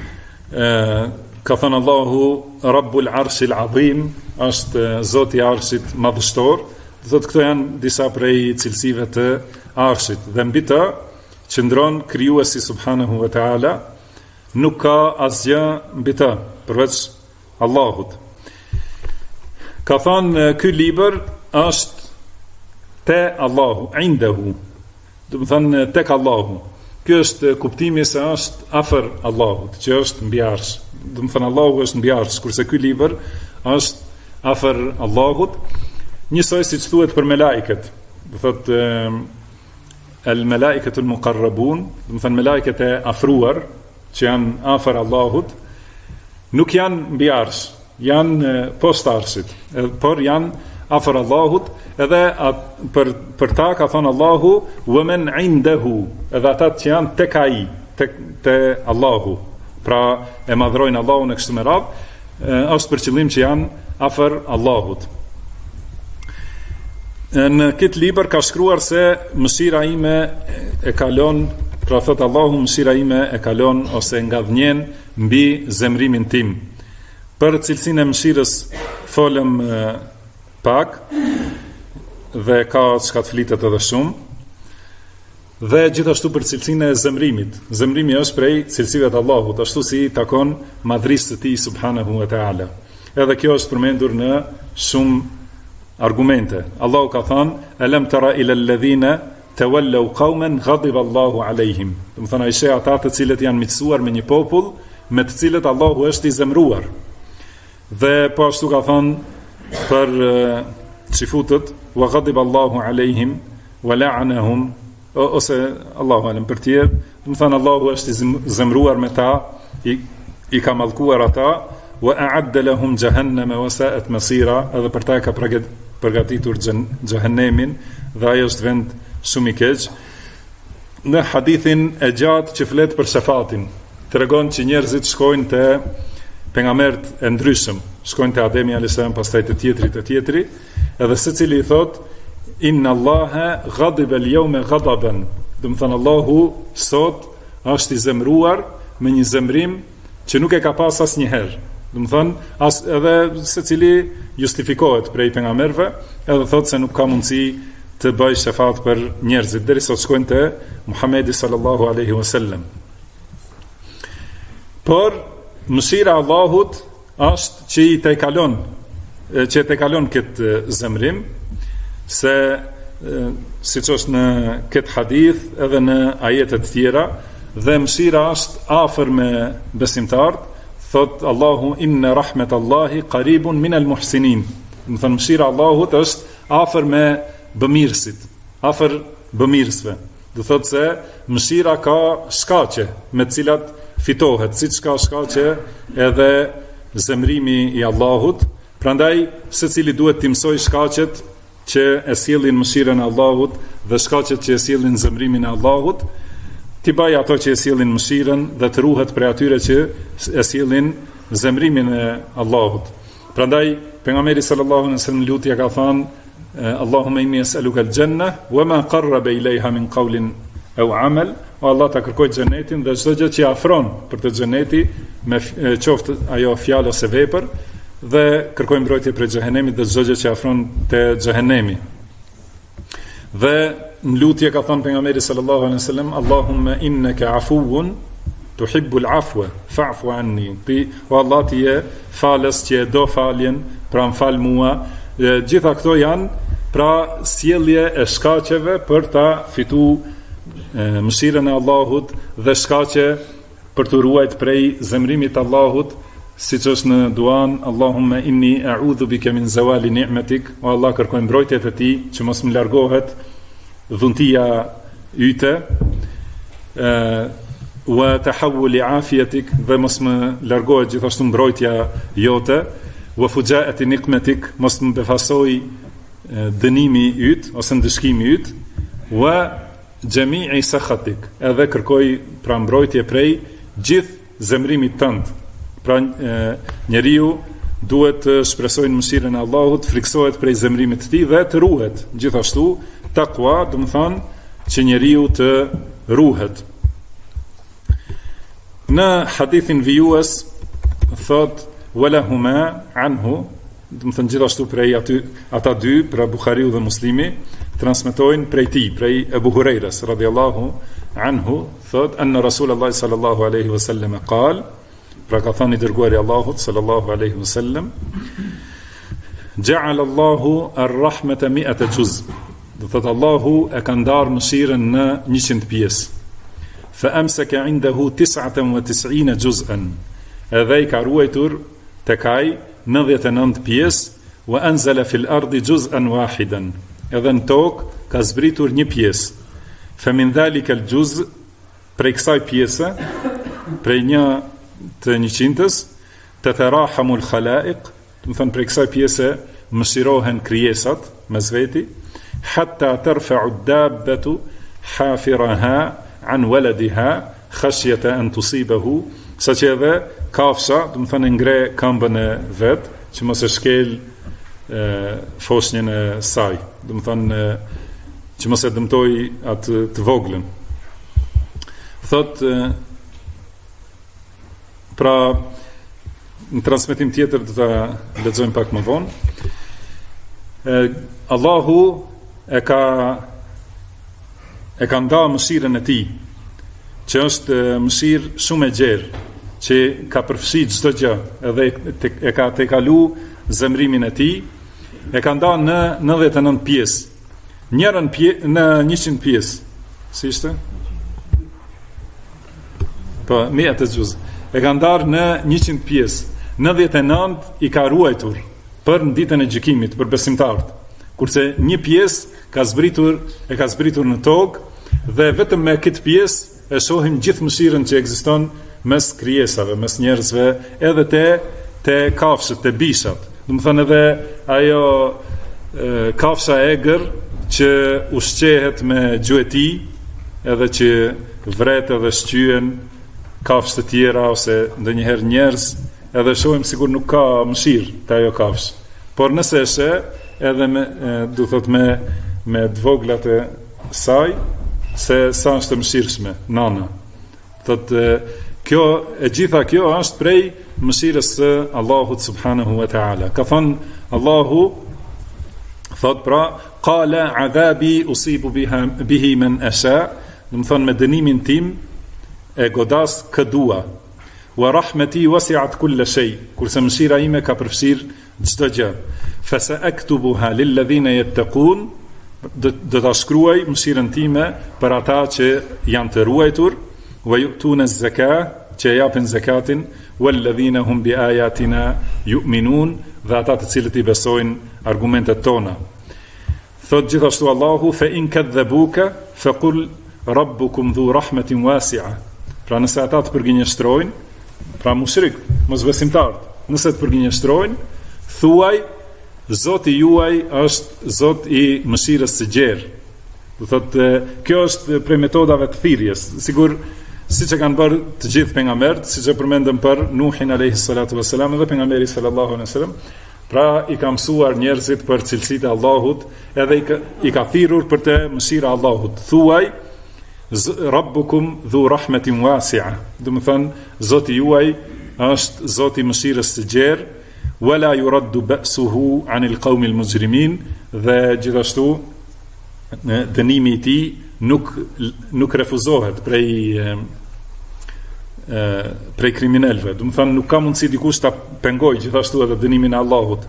ka thënë Allahu Rabbul Arshil Azim, është Zoti i Arshit madhështor. Do thotë këto janë disa prej cilësive të Arshit dhe mbi të qëndron krijuesi subhanahu wa taala, nuk ka asgjë mbi të përveç Allahut. Ka thënë ky libër është te Allahu, indehu, do të thënë tek Allahu. Ky është kuptimi se është afër Allahut, që është mbi arsh. Do të thënë Allahu është mbi arsh, kurse ky libër është afër Allahut, njësoj siç thuhet për melajket. Do thotë el malaikatu al muqarrabun, do të thënë melajket e afruar që janë afër Allahut, nuk janë mbi arsh, janë poshtë arshit, por janë afër Allahut, edhe për ta ka thënë Allahu wa man indahu, edhe ata që janë tek ai, te Allahu, pra e madhrojnë Allahun e kështu me radhë, është për qëllim që janë afër Allahut. Në këtë libër ka shkruar se mëshira ime e kalon, pra thot Allahu, mëshira ime e kalon ose ngadhnjen mbi zemrimin tim. Për cilësinë e mëshirës folëm pak dhe ka çka të flitet edhe shumë. Dhe gjithashtu për cilësinë e zemrimit. Zemrimi është prej cilësive të Allahut, ashtu si takon madhrisë të tij subhanahu wa taala. Edhe kjo është përmendur në shumë argumente. Allahu ka thënë: "Alam tara ila alladhina tawallaw qauman ghadiba Allahu alaihim." Do të thonë ai ata të cilët janë miqësuar me një popull me të cilët Allahu është i zemruar. Dhe po ashtu ka thënë për çifutët: "Wa ghadiba Allahu alaihim wa la'anahum", ose Allahu alem për tjerë, do të thonë Allahu është i zemruar me ta, i ka mallkuar ata, wa a'adda lahum jahannama wa sa'at masira, edhe për ta ka përgatitur xhehenemin dhe ai është vend shumë i keq. Në hadithin e gjatë që flet për shefatin, tregon që njerëzit shkojnë te pejgamberët e ndryshëm, shkojnë te Ademi alayhis salam, pastaj te tjetri, edhe secili i thot: "Inna Allaha ghadiba al-yawma ghadaban", do të thënë Allahu sot është i zemruar me një zemrim që nuk e ka pas asnjëherë. Do të thënë edhe secili justifikohet prej pejgamberëve, edhe thotë se nuk ka mundësi të bëj shefat për njerëzit derisa të shkojnë te Muhamedi sallallahu alaihi wasallam. Por mëshira e Allahut është që i tejkalon këtë zemrim, se siç është në këtë hadith edhe në ajete të tjera, dhe mëshira është afër me besimtarët. Thot Allahu: "Inna rahmetallahi qaribun min al-muhsinin", do të thënë mëshira e Allahut është afër me bëmirësit, afër bëmirësve. Do thotë se mëshira ka shkaqe me të cilat fitohet, siç ka shkaqe edhe zemrimi i Allahut. Prandaj secili duhet të mësoj shkaqet që e sjellin mëshirën e Allahut dhe shkaqet që e sjellin zemrimin e Allahut, ti baj ato që e sjellin mëshirën dhe të ruhet prej atyre që e sjellin zemrimin e Allahut. Prandaj pejgamberi sallallahu alaihi wasallam lutja ka thënë: "Allahumma inni es'aluka al-janna wa ma qarraba ilayha min qawlin aw 'amal", o Allah ta kërkoj xhenetin dhe çdo gjë që afron për të xheneti, me qoftë ajo fjalë ose vepër, dhe kërkoj mbrojtje prej xhehenemit dhe çdo gjë që afron te xhehenemi. Dhe në lutje ka thënë pejgamberi sallallahu alaihi wasallam: "Allahumma innaka afuwun tuhibbul afwa fa'fu anni", o Allah ti je falës që e do faljen, pra më fal mua. Gjitha këto janë pra sjellje e shkaqeve për ta fituar mëshirën e Allahut dhe shkaqe për të ruajt prej zemrimit të Allahut, siç është në duan: "Allahumma inni a'udhu bika min zawali ni'matik", o Allah kërkoj mbrojtjet e ti që mos më largohet dhuntia yte, wa tahawuli afiyatik, dhe mos më largohet gjithashtu mbrojtja jote, wa fujaati nikmetik, mos më befasoj dënimi yt ose ndëshkimi yt, wa jami'i sakhatik, edhe kërkoj pra mbrojtje prej gjithë zemrimit tënd. Pra njeriu duhet të shpresojë në mëshirën e Allahut, friksohet prej zemrimit të tij dhe të ruhet. Gjithashtu takwa, do të thonë që njeriu të ruhet. Në hadithin vijues thot wala huma anhu, do të thënë gjithashtu prej ata dy, pra Buhariu dhe Muslimi, transmetojnë prej tij, prej Abu Hurajras radhiyallahu anhu, thot anna Rasulullah sallallahu alaihi wasallam qal, pra ka thënë i dërguari Allahut sallallahu alaihi wasallam, ja'ala Allahu ar-rahmata 100 juz. Do thot Allahu e ka ndarë mëshirën në 100 pjesë. Fa amsaka 'indahu 99 juz'an. Edhe i ka ruajtur tek ai 99 pjesë, wa anzala fil ardi juz'an wahidan. Edhe në tokë ka zbritur një pjesë. Fa min dhalika al-juz', prej kësaj pjese, prej një të 100-s, tatarahamu al-khalaiq, do të thënë prej kësaj pjese mëshirohen krijesat mes veti, hatta tarfa'u ad-dabbatu hafiraha an waladiha khashyata an tusibahu, saqë edhe kafsha, do të thënë ngre këmbën e vet, që mos e shkel foshnjën e saj, do të thënë që mos e dëmtoj atë të voglën. Thot pra në transmetim tjetër do ta lexojmë pak më vonë. Allahu e ka ndarë mëshirën e tij, që është mëshirë shumë e gjerë, që ka përfshi çdo gjë, edhe e ka tejkalu zemrimin e tij, e ka ndarë në 99 pjesë. Njërën në 100 pjesë. Si ishte? Po, 100 juz. E ka ndarë në 100 pjesë. 99 i ka ruajtur për në ditën e gjykimit, për besimtarët. Kurse një pjesë e ka zbritur në tokë, dhe vetëm me këtë pjesë e shohim gjithë mëshirën që ekziston mes krijesave, mes njerëzve, edhe te kafshët, te bishat. Do të thënë edhe ajo kafsha e egër që ushqehet me gjueti, edhe që vret edhe shqyen kafshë të tjera ose ndonjëherë njerëz, edhe shohim sigur nuk ka mëshirë te ajo kafshë. Por nëse e sheh edhe do thot me dvoglat e saj, se sa është mëshirshme nana. Thot kjo e gjitha kjo është prej mëshirës së Allahut subhanahu wa taala. Ka thënë Allahu, thot pra, qala adhabi usibu bihi man asha, do të thonë me dënimin tim e godas kë dua. Wa rahmeti wasi'at kull shay, kurse mëshira ime ka përfshirë çdo gjë. Fa sa'aktubuha lil ladhina yattaqun, do ta shkruaj mëshirën time për ata që janë të ruajtur, wa yu'tuna az-zakah, që japin zakatin, wal ladhina hum bi ayatina yu'minun, dhe ata të cilët i besojnë argumentet tona. Thot gjithashtu Allahu, fa in kadhabuka faqul rabbukum dhu rahmatin wasi'a. Pra nëse ata të përgjinjëstrojnë, pra mushrik, mosbesimtarët, nëse të përgjinjëstrojnë, thuaj Zoti juaj është Zot i mëshirës së gjerë. Do thotë kjo është prej metodave të thirrjes. Sigur siç e kanë bërë të gjithë pejgamberët, siç e përmendëm për Nuhin alayhi salatu wassalam dhe pejgamberi sallallahu alaihi wasallam, pra i ka mësuar njerëzit për cilësitë e Allahut, edhe i ka thirrur për të mëshira e Allahut. Thuaj Rabbukum dhu rahmatin wasi'a. Do të thonë Zoti juaj është Zoti i mëshirës së gjerë, wala yuraddu ba'suhu 'anil qawmil mujrimin, dhe gjithashtu dënimi i tij nuk refuzohet prej kriminalëve. Do të thonë nuk ka mundësi dikush ta pengojë gjithashtu edhe dënimin e Allahut.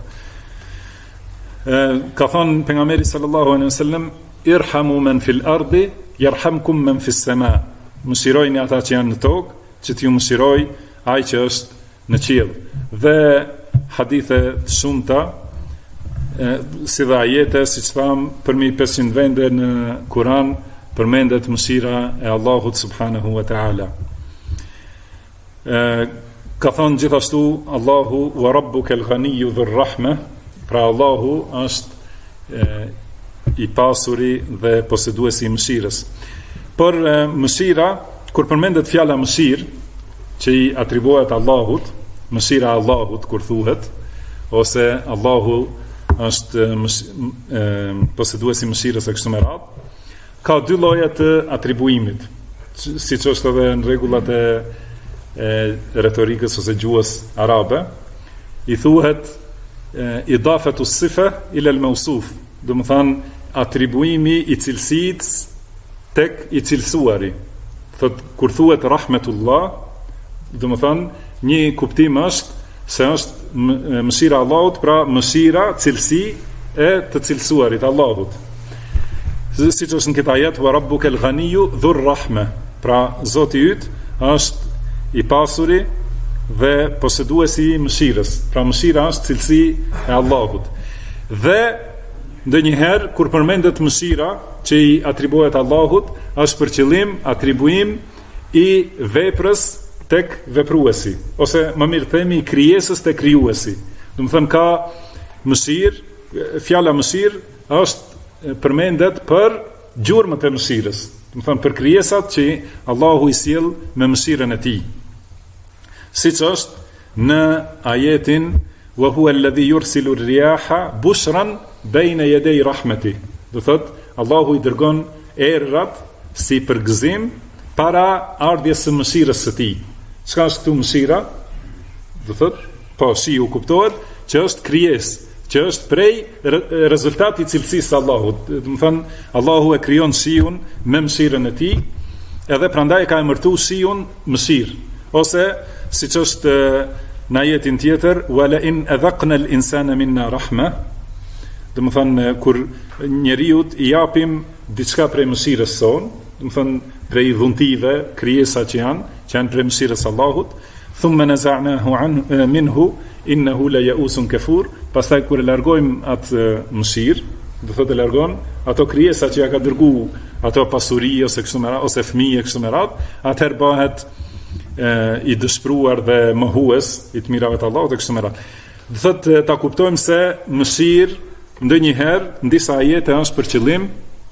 Ka thënë pejgamberi sallallahu alaihi wasallam, irhamu man fil ardi yarhamkum man fis sama. Mëshirojini ata që janë në tokë, që t'ju mëshiroj ai që është në qiell. Dhe hadithe të shumta, si dhe ajete, si që thamë, përmi 500 vende në Kur'an, përmendet mëshira e Allahut subhanahu wa ta'ala. Ka thonë gjithashtu Allahu, wa rabbuka al-ghaniyyu dhur rahme, pra Allahu është i pasuri dhe poseduesi i mëshirës. Por mëshira, kur përmendet fjala mëshirë, që i atribuohet Allahut, mëshira e Allahut kur thuhet, ose Allahu është poseduesi i mëshirës e kështu me radhë, ka dy lloje të atribuimit, siç është edhe në rregullat retorikës ose gjuhës arabe, i thuhet idafatu sifa ila al-mawsuf, do të thonë atribuimi i cilësisë tek i cilësuari. Thot kur thuhet rahmetullah, do të thonë një kuptim është se është mëshira e Allahut, pra mëshira, cilësi e të cilësuarit Allahut. Siç është në këtë ajet, wa rabbuka al-ghaniyyu dhur rahme, pra Zoti yt është i pasuri dhe poseduesi i mëshirës. Pra mëshira është cilësi e Allahut. Dhe ndonjëherë kur përmendet mëshira që i atribuohet Allahut, është për qëllim atribuim i veprës tek vepruesi, ose më mirë themi i krijesës tek krijuesi. Do të thënë ka mëshirë, fjala mëshirë është përmendet për gjurmët e mëshirës, do të thënë për krijesat që Allahu i sjell me mëshirën e tij. Siç është në ajetin wa huwa alladhi yursilu ar-riyaha bushran bayna yaday rahmeti. Do thotë Allahu i dërgon errat si përgëzim para ardhjes së mëshirës së tij. Çka është këtu mëshira? Do thotë, po shiu kuptohet që është krijesë, që është prej rezultati i cilësisë së Allahut. Do të thonë Allahu e krijon shiun me mëshirën e tij, edhe prandaj ka emërtuar shiun mëshirë. Ose siç është në ajetin tjetër, wala in adhaqna al-insana minna rahma, do të thonë kur njeriu i japim diçka prej mëshirës son, do të thonë prej dhuntive, krijesa që janë prej mëshirës së Allahut, thumma naza'nahu minhu innahu la ya'usun kafur, pastaj kur e largojmë atë mëshirë, do thotë e largon ato krijesa që ja ka dërguar ato pasuri ose kështu me radhë, ose fëmijë kështu me radhë, atëherë bëhet i dëshpëruar dhe mohues i të mirave të Allahut e kështu me radhë. Do thotë ta kuptojmë se mëshirë ndonjëherë në disa ajete është për qëllim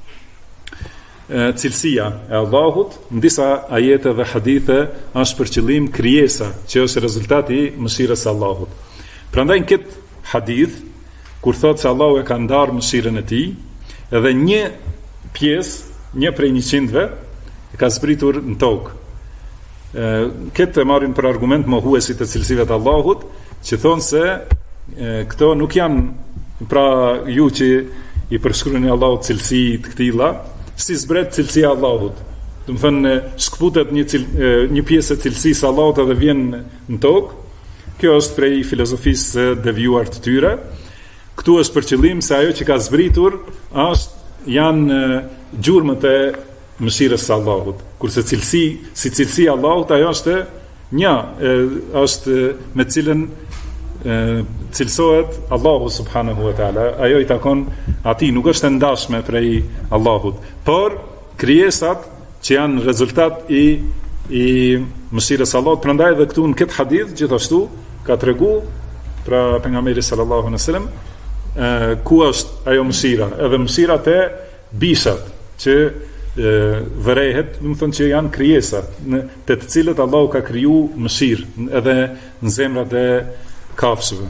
cilësia e Allahut, në disa ajete dhe hadithe është për qëllim krijesa, që është rezultati i mëshirës së Allahut. Prandaj në këtë hadith, kur thotë se Allahu e ka ndarë mëshirën e tij, edhe një pjesë, një prej 100-ve, e ka zbritur në tokë. Këtë e marrin për argument mohuesit e cilësive të Allahut, që thonë se këto nuk janë, pra ju që i përshkruani Allahut cilësi të këtilla, si zbret cilësia e Allahut. Do të thënë shkputet një pjesë e cilësisë së Allahut edhe vjen në tokë. Kjo është prej filozofisë së devijuar të tyre. Këtu është për qëllim se ajo që ka zbritur janë gjurmët e mëshirës së Allahut. Kurse si cilësia e Allahut, ajo është është me cilën cilësohet Allahu subhanahu wa ta'ala. Ajo i takon atij, nuk është e ndashme prej Allahut, por krijesat që janë rezultat i mëshirës së Allahut. Prandaj edhe këtu në këtë hadith gjithashtu ka treguar pra pejgamberi sallallahu alaihi wasallam ku është ajo mëshira, edhe mëshira te bishat që vërehet, do të thonë që janë krijesa te të cilët Allahu ka kriju mëshirë edhe në zemrat e kafshëve.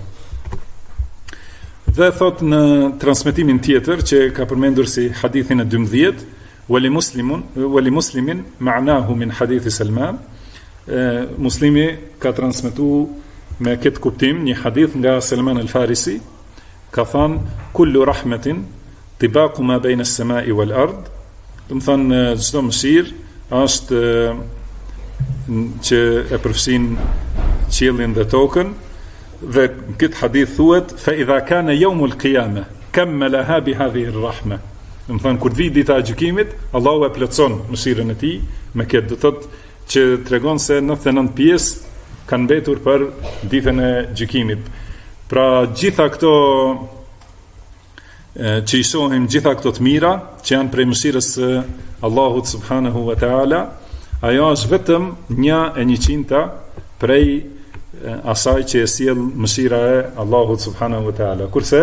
Dhe thot në transmetimin tjetër që ka përmendur si hadithin e 12, wali muslimin ma'nahu min hadithi Salman, muslimi ka transmetuar me këtë kuptim një hadith nga Salman al-Farisi, ka thënë kullu rahmetin tibaqu ma bayna as-sama'i wal ard, do të thonë çdo mëshirë është që e përfshin qiellin dhe tokën. Dhe këtë hadith thuhet fa idha kana yawmul qiyamah kammalaha bi hadhihi ar-rahma. Do të thonë kur vit dita e gjykimit, Allahu e plotson mëshirën e tij me këtë. Do thotë që tregon se 99 pjesë kanë mbetur për ditën e gjykimit. Pra gjitha këto që i shohim, gjitha këto të mira që janë prej mëshirës së Allahut subhanahu wa taala, ajo është vetëm 1/100 prej asaj që e sjell mëshira e Allahut subhanahu wa taala. Kurse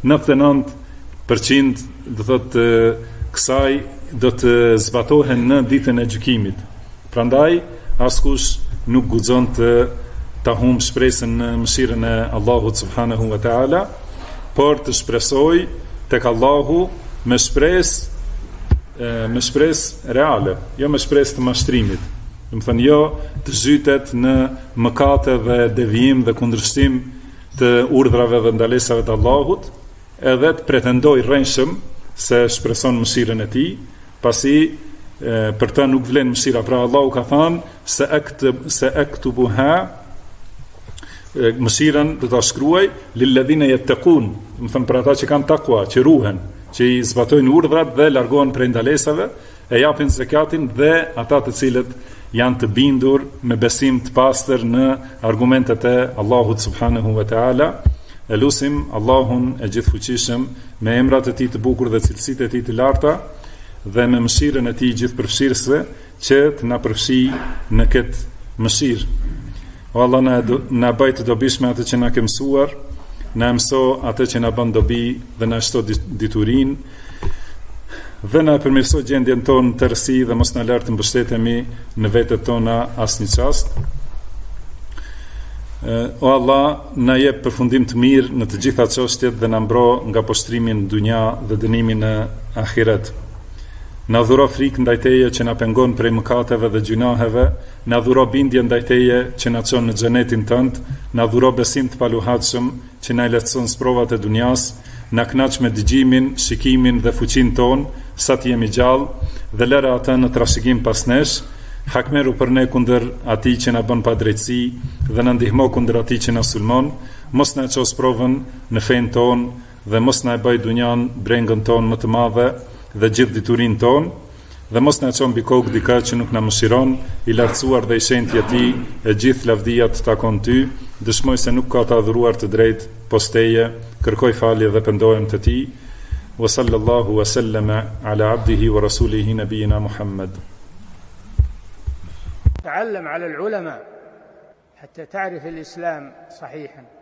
99% do thotë kësaj do të zbatohen në ditën e gjykimit. Prandaj askush nuk guxon të humb shpresën në mëshirën e Allahut subhanahu wa taala, por të shpresoj tek Allahu me shpresë reale, jo me shpresë të mashtrimit. Më thënë jo të zhytet në mëkate dhe devijim dhe kundërshtim të urdhrave dhe ndalesave të Allahut, edhe të pretendoj rrenshëm se shpreson mëshirën e tij, pasi për të nuk vlen mëshira. Pra Allahu ka thënë se ektubuha, mëshirën do ta shkruaj lilladhina yattaqun, më thënë për ata që kanë takwa, që ruhen, që i zbatojnë urdhrat dhe largohen prej ndalesave, e japin zakatin, dhe ata të cilët janë të bindur me besim të pastër në argumentet e Allahut subhanahu wa taala. E lusim Allahun e gjithfuqishëm me emrat e tij të bukur dhe cilësitë e tij të larta dhe me mëshirën e tij gjithëpërfshirëse që të na përfshijë në këtë mëshirë. O Allah, na bëj të dobishme atë që na ke mësuar, na mëso atë që na bën dobi dhe na shto diturinë, dhe na përmirëso gjendjen tonë të rësi dhe mos na lart të mbështetemi në vetët tona asnjë çast. O Allah, na jep përfundim të mirë në të gjitha çështjet dhe na mbro nga poshtrimin në dunja dhe dënimin në ahiret. Na dhuro frikë ndaj Teje që na pengon prej mëkateve dhe gjunaheve, na dhuro bindje ndaj Teje që na çon në xhenetin tënd, na dhuro besim të paluhatshëm që na lehtëson sprovat e dunjas, na kënaq me dëgjimin, shikimin dhe fuqinë tonë sa të jemi gjallë, dhe lëra ata në trashëgim pas nesh. Hakmeru për ne kundër atij që na bën pa drejtësi dhe na ndihmo kundër atij që na sulmon. Mos na ços provën në fenë tonë dhe mos na e bëj dunjan brengën tonë më të madhe dhe gjithë diturinë tonë, dhe mos na çon mbi kokë dikë që nuk na mëshiron. I lartësuar dhe i shenjtë i tij, e gjithë lavdia të takon ty. Dëshmoj se nuk ka të adhuruar të drejtë post Teje, kërkoj falje dhe pendohem te ti. Wa sallallahu wa sallama ala abdihi wa rasulihi nabiyina Muhammad. تعلم على العلماء حتى تعرف الإسلام صحيحا.